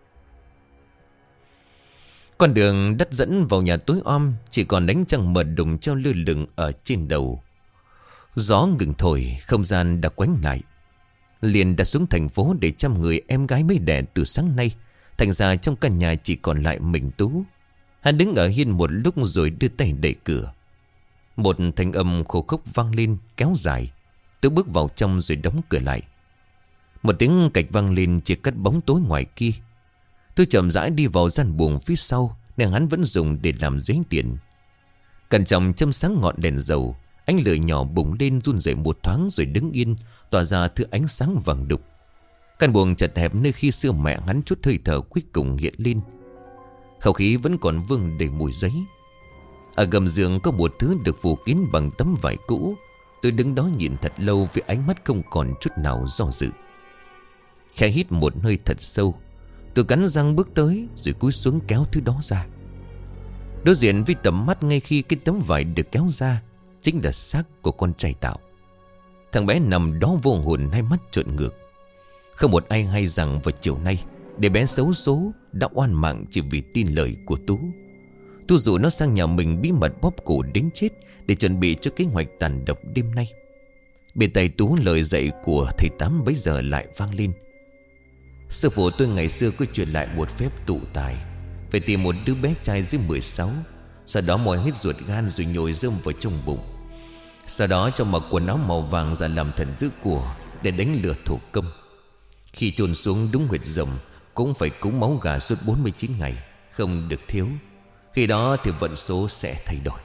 Con đường đất dẫn vào nhà tối om, chỉ còn ánh trăng mờ đùng treo lơ lửng ở trên đầu. Gió ngừng thổi, không gian đã quánh lại. Liền đã xuống thành phố để chăm người em gái mới đẻ từ sáng nay. Thành ra trong căn nhà chỉ còn lại mình Tú. Hắn đứng ở hiên một lúc rồi đưa tay đẩy cửa. Một thanh âm khô khốc vang lên kéo dài. Tú bước vào trong rồi đóng cửa lại. Một tiếng cạch vang lên chia cắt bóng tối ngoài kia. Tôi chậm rãi đi vào gian buồng phía sau, nên hắn vẫn dùng để làm giấy tiền. Cẩn trọng châm sáng ngọn đèn dầu, ánh lửa nhỏ bùng lên run rẩy một thoáng rồi đứng yên, tỏa ra thứ ánh sáng vàng đục. Căn buồng chật hẹp nơi khi xưa mẹ hắn chút hơi thở cuối cùng hiện lên. Không khí vẫn còn vương đầy mùi giấy. Ở gầm giường có một thứ được phủ kín bằng tấm vải cũ. Tôi đứng đó nhìn thật lâu với ánh mắt không còn chút nào do dự. Khẽ hít một hơi thật sâu, tôi cắn răng bước tới rồi cúi xuống kéo thứ đó ra. Đối diện với tầm mắt ngay khi cái tấm vải được kéo ra chính là xác của con trai Tạo. Thằng bé nằm đó vô hồn, hai mắt trợn ngược. Không một ai hay rằng vào chiều nay để bé xấu số đã oan mạng chỉ vì tin lời của Tú. Tú dụ nó sang nhà mình bí mật bóp cổ đến chết để chuẩn bị cho kế hoạch tàn độc đêm nay. Bên tay Tú lời dạy của thầy Tám bấy giờ lại vang lên: "Sư phụ tôi ngày xưa có truyền lại một phép tụ tài. Phải tìm một đứa bé trai dưới mười sáu, sau đó moi hết ruột gan rồi nhồi rơm vào trong bụng. Sau đó cho mặc quần áo màu vàng ra làm thần giữ của để đánh lừa thủ công. Khi chôn xuống đúng huyệt rồng cũng phải cúng máu gà suốt bốn mươi chín ngày, không được thiếu. Khi đó thì vận số sẽ thay đổi."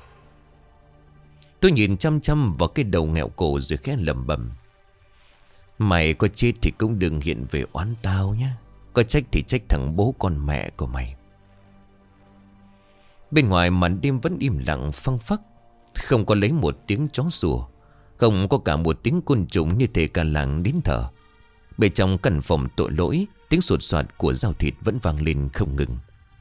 Tôi nhìn chăm chăm vào cái đầu nghẹo cổ rồi khẽ lẩm bẩm: "Mày có chết thì cũng đừng hiện về oán tao nhé. Có trách thì trách thằng bố con mẹ của mày." Bên ngoài màn đêm vẫn im lặng phăng phắc. Không có lấy một tiếng chó sủa, không có cả một tiếng côn trùng như thể cả làng đến thở. Bên trong căn phòng tội lỗi, tiếng sột soạt của dao thịt vẫn vang lên không ngừng.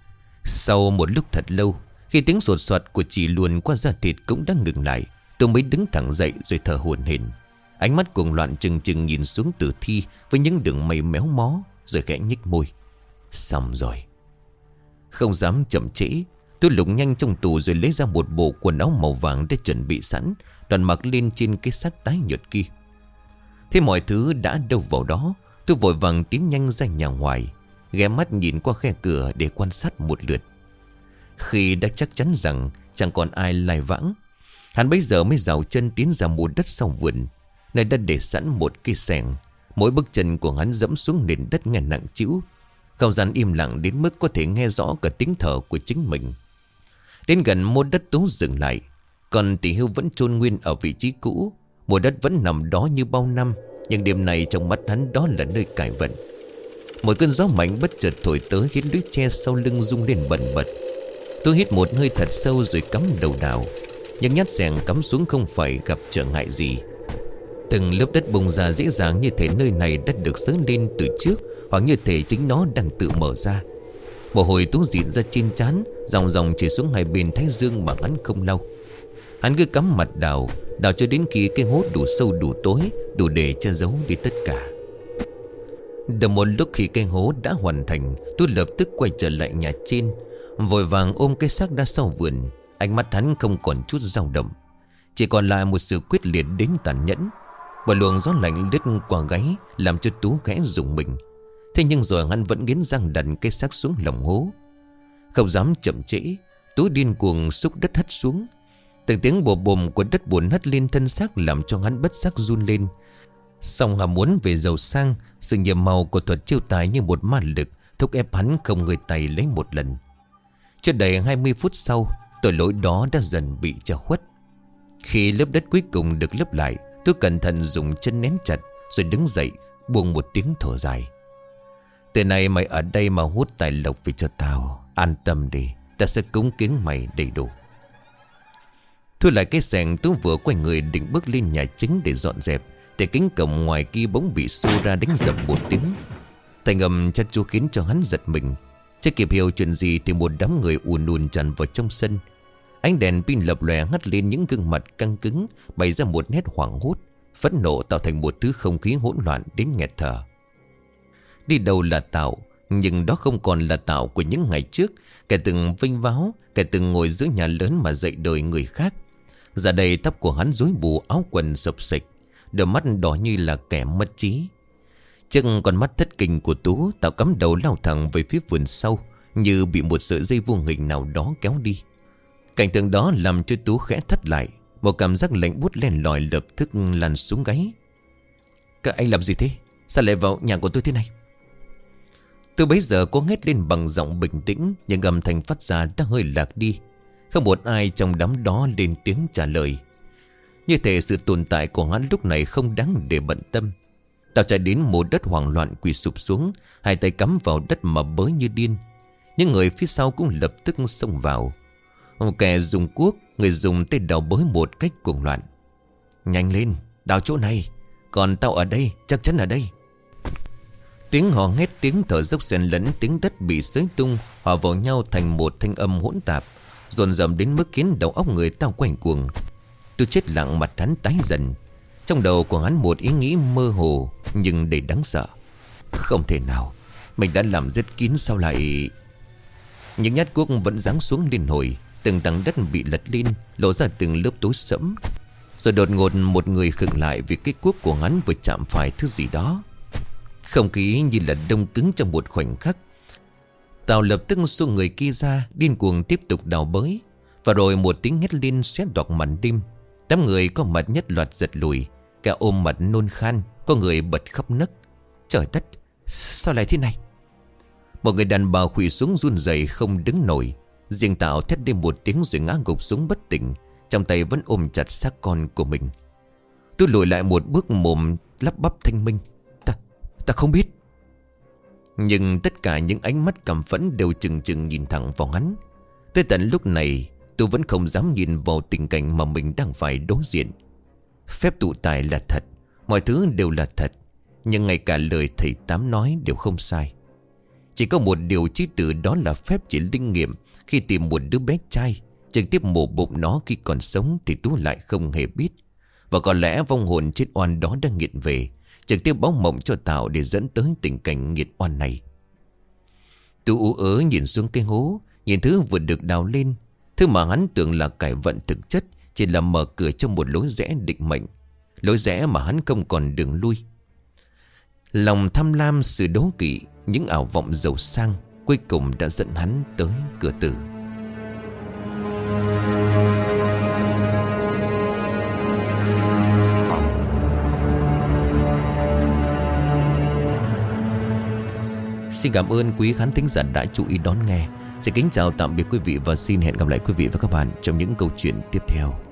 Sau một lúc thật lâu, khi tiếng sột soạt của chỉ luồn qua da thịt cũng đã ngừng lại, tôi mới đứng thẳng dậy rồi thở hổn hển. Ánh mắt cuồng loạn chừng chừng nhìn xuống tử thi với những đường mày méo mó, rồi khẽ nhếch môi. Xong rồi. Không dám chậm trễ, tôi lục nhanh trong tủ rồi lấy ra một bộ quần áo màu vàng để chuẩn bị sẵn, đoàn mặc lên trên cái xác tái nhợt kia. Thế mọi thứ đã đâu vào đó, tôi vội vàng tiến nhanh ra nhà ngoài, ghé mắt nhìn qua khe cửa để quan sát một lượt. Khi đã chắc chắn rằng chẳng còn ai lai vãng, hắn bấy giờ mới rào chân tiến ra một đất sau vườn, nơi đã để sẵn một cây xẻng. Mỗi bước chân của hắn dẫm xuống nền đất nghe nặng trĩu. Không gian im lặng đến mức có thể nghe rõ cả tiếng thở của chính mình. Đến gần mô đất Tú dừng lại. Còn tỷ hưu vẫn chôn nguyên ở vị trí cũ. Mô đất vẫn nằm đó như bao năm, nhưng đêm này trong mắt hắn đó là nơi cải vận. Một cơn gió mạnh bất chợt thổi tới khiến lưới tre sau lưng rung lên bần bật. Tôi hít một hơi thật sâu rồi cắm đầu đào. Nhưng nhát xẻng cắm xuống không phải gặp trở ngại gì. Từng lớp đất bùng ra dễ dàng, như thể nơi này đã được xới lên từ trước, hoặc như thể chính nó đang tự mở ra. Mồ hôi Tú dịn ra trên trán, dòng dòng chảy xuống hai bên thái dương mà hắn không lau. Hắn cứ cắm mặt đào, đào cho đến khi cái hố đủ sâu đủ tối, đủ để che giấu đi tất cả. Được một lúc khi cái hố đã hoàn thành, tôi lập tức quay trở lại nhà trên, vội vàng ôm cái xác đã sau vườn. Ánh mắt hắn không còn chút dao động, chỉ còn lại một sự quyết liệt đến tàn nhẫn. Một luồng gió lạnh lướt qua gáy làm cho Tú khẽ rùng mình. Thế nhưng rồi hắn vẫn nghiến răng đặt cái xác xuống lòng hố. Không dám chậm trễ, Tú điên cuồng xúc đất hất xuống. Từng tiếng bồ bồm của đất bùn hất lên thân xác làm cho hắn bất giác run lên. Song ham muốn về giàu sang, sự nhiệm màu của thuật chiêu tài như một ma lực thúc ép hắn không ngơi tay lấy một lần. Chưa đầy hai mươi phút sau, tội lỗi đó đã dần bị che khuất. Khi lớp đất cuối cùng được lấp lại, tôi cẩn thận dùng chân nén chặt, rồi đứng dậy buông một tiếng thở dài. Từ này mày ở đây mà hút tài lộc về cho tao. An tâm đi, ta sẽ cúng kiến mày đầy đủ. Thu lại cái xẻng, tôi vừa quay người định bước lên nhà chính để dọn dẹp, thì cánh cổng ngoài kia bỗng bị xô ra đánh dầm một tiếng. Thành âm chát chúa khiến cho hắn giật mình. Chưa kịp hiểu chuyện gì thì một đám người ùn ùn tràn vào trong sân. Ánh đèn pin lập lòe hắt lên những gương mặt căng cứng, bày ra một nét hoảng hốt, phẫn nộ tạo thành một thứ không khí hỗn loạn đến nghẹt thở. Đi đâu là Tạo, nhưng đó không còn là Tạo của những ngày trước, kẻ từng vinh váo, kẻ từng ngồi giữa nhà lớn mà dạy đời người khác. Giờ đây tóc của hắn rối bù, áo quần xộc xệch, đôi mắt đỏ như là kẻ mất trí. Chân con mắt thất kinh của Tú, Tạo cắm đầu lao thẳng về phía vườn sau, như bị một sợi dây vô hình nào đó kéo đi. Cảnh tượng đó làm cho Tú khẽ thắt lại. Một cảm giác lạnh buốt len lỏi lập tức lăn xuống gáy. Các anh làm gì thế? Sao lại vào nhà của tôi thế này? Tôi bấy giờ có hét lên bằng giọng bình tĩnh, nhưng âm thanh phát ra đã hơi lạc đi. Không một ai trong đám đó lên tiếng trả lời. Như thể sự tồn tại của hắn lúc này không đáng để bận tâm. Tao chạy đến một đất hoảng loạn, quỳ sụp xuống, hai tay cắm vào đất mà bới như điên. Những người phía sau cũng lập tức xông vào. Một kẻ dùng cuốc, người dùng tay đào bới một cách cuồng loạn. Nhanh lên, đào chỗ này, còn tao ở đây, chắc chắn ở đây. Tiếng hò hét, tiếng thở dốc xen lẫn tiếng đất bị xới tung, hòa vào nhau thành một thanh âm hỗn tạp, dồn dập đến mức khiến đầu óc người tao quanh cuồng. Tôi chết lặng, mặt hắn tái dần. Trong đầu của hắn một ý nghĩ mơ hồ nhưng đầy đáng sợ. Không thể nào, mình đã làm rất kín sao lại... Những nhát cuốc vẫn giáng xuống liên hồi. Từng tầng đất bị lật lên, lộ ra từng lớp tối sẫm. Rồi đột ngột một người khựng lại vì cái cuốc của hắn vừa chạm phải thứ gì đó. Không khí như là đông cứng trong một khoảnh khắc. Tào lập tức xô người kia ra, điên cuồng tiếp tục đào bới. Và rồi một tiếng hét lên xé toạc màn đêm. Đám người có mặt nhất loạt giật lùi, cả ôm mặt nôn khan, có người bật khóc nấc. Trời đất, sao lại thế này? Một người đàn bà khuỵu xuống run rẩy không đứng nổi. Riêng Tạo thét lên một tiếng rồi ngã gục xuống bất tỉnh, trong tay vẫn ôm chặt xác con của mình. Tôi lùi lại một bước, mồm lắp bắp thanh minh. Ta, ta không biết. Nhưng tất cả những ánh mắt căm phẫn đều chừng chừng nhìn thẳng vào hắn. Tới tận lúc này tôi vẫn không dám nhìn vào tình cảnh mà mình đang phải đối diện. Phép tụ tài là thật, mọi thứ đều là thật, nhưng ngay cả lời thầy Tám nói đều không sai. Chỉ có một điều chí tử, đó là phép chỉ linh nghiệm khi tìm một đứa bé trai. Trực tiếp mổ bụng nó khi còn sống thì Tú lại không hề biết. Và có lẽ vong hồn chết oan đó đang nghiện về, trực tiếp báo mộng cho Tạo để dẫn tới tình cảnh nghiệt oan này. Tú ú ớ nhìn xuống cái hố, nhìn thứ vừa được đào lên. Thứ mà hắn tưởng là cải vận thực chất chỉ là mở cửa cho một lối rẽ định mệnh, lối rẽ mà hắn không còn đường lui. Lòng tham lam, sự đố kỵ, những ảo vọng giàu sang cuối cùng đã dẫn hắn tới cửa tử. Xin cảm ơn quý khán thính giả đã chú ý đón nghe. Xin kính chào tạm biệt quý vị và xin hẹn gặp lại quý vị và các bạn trong những câu chuyện tiếp theo.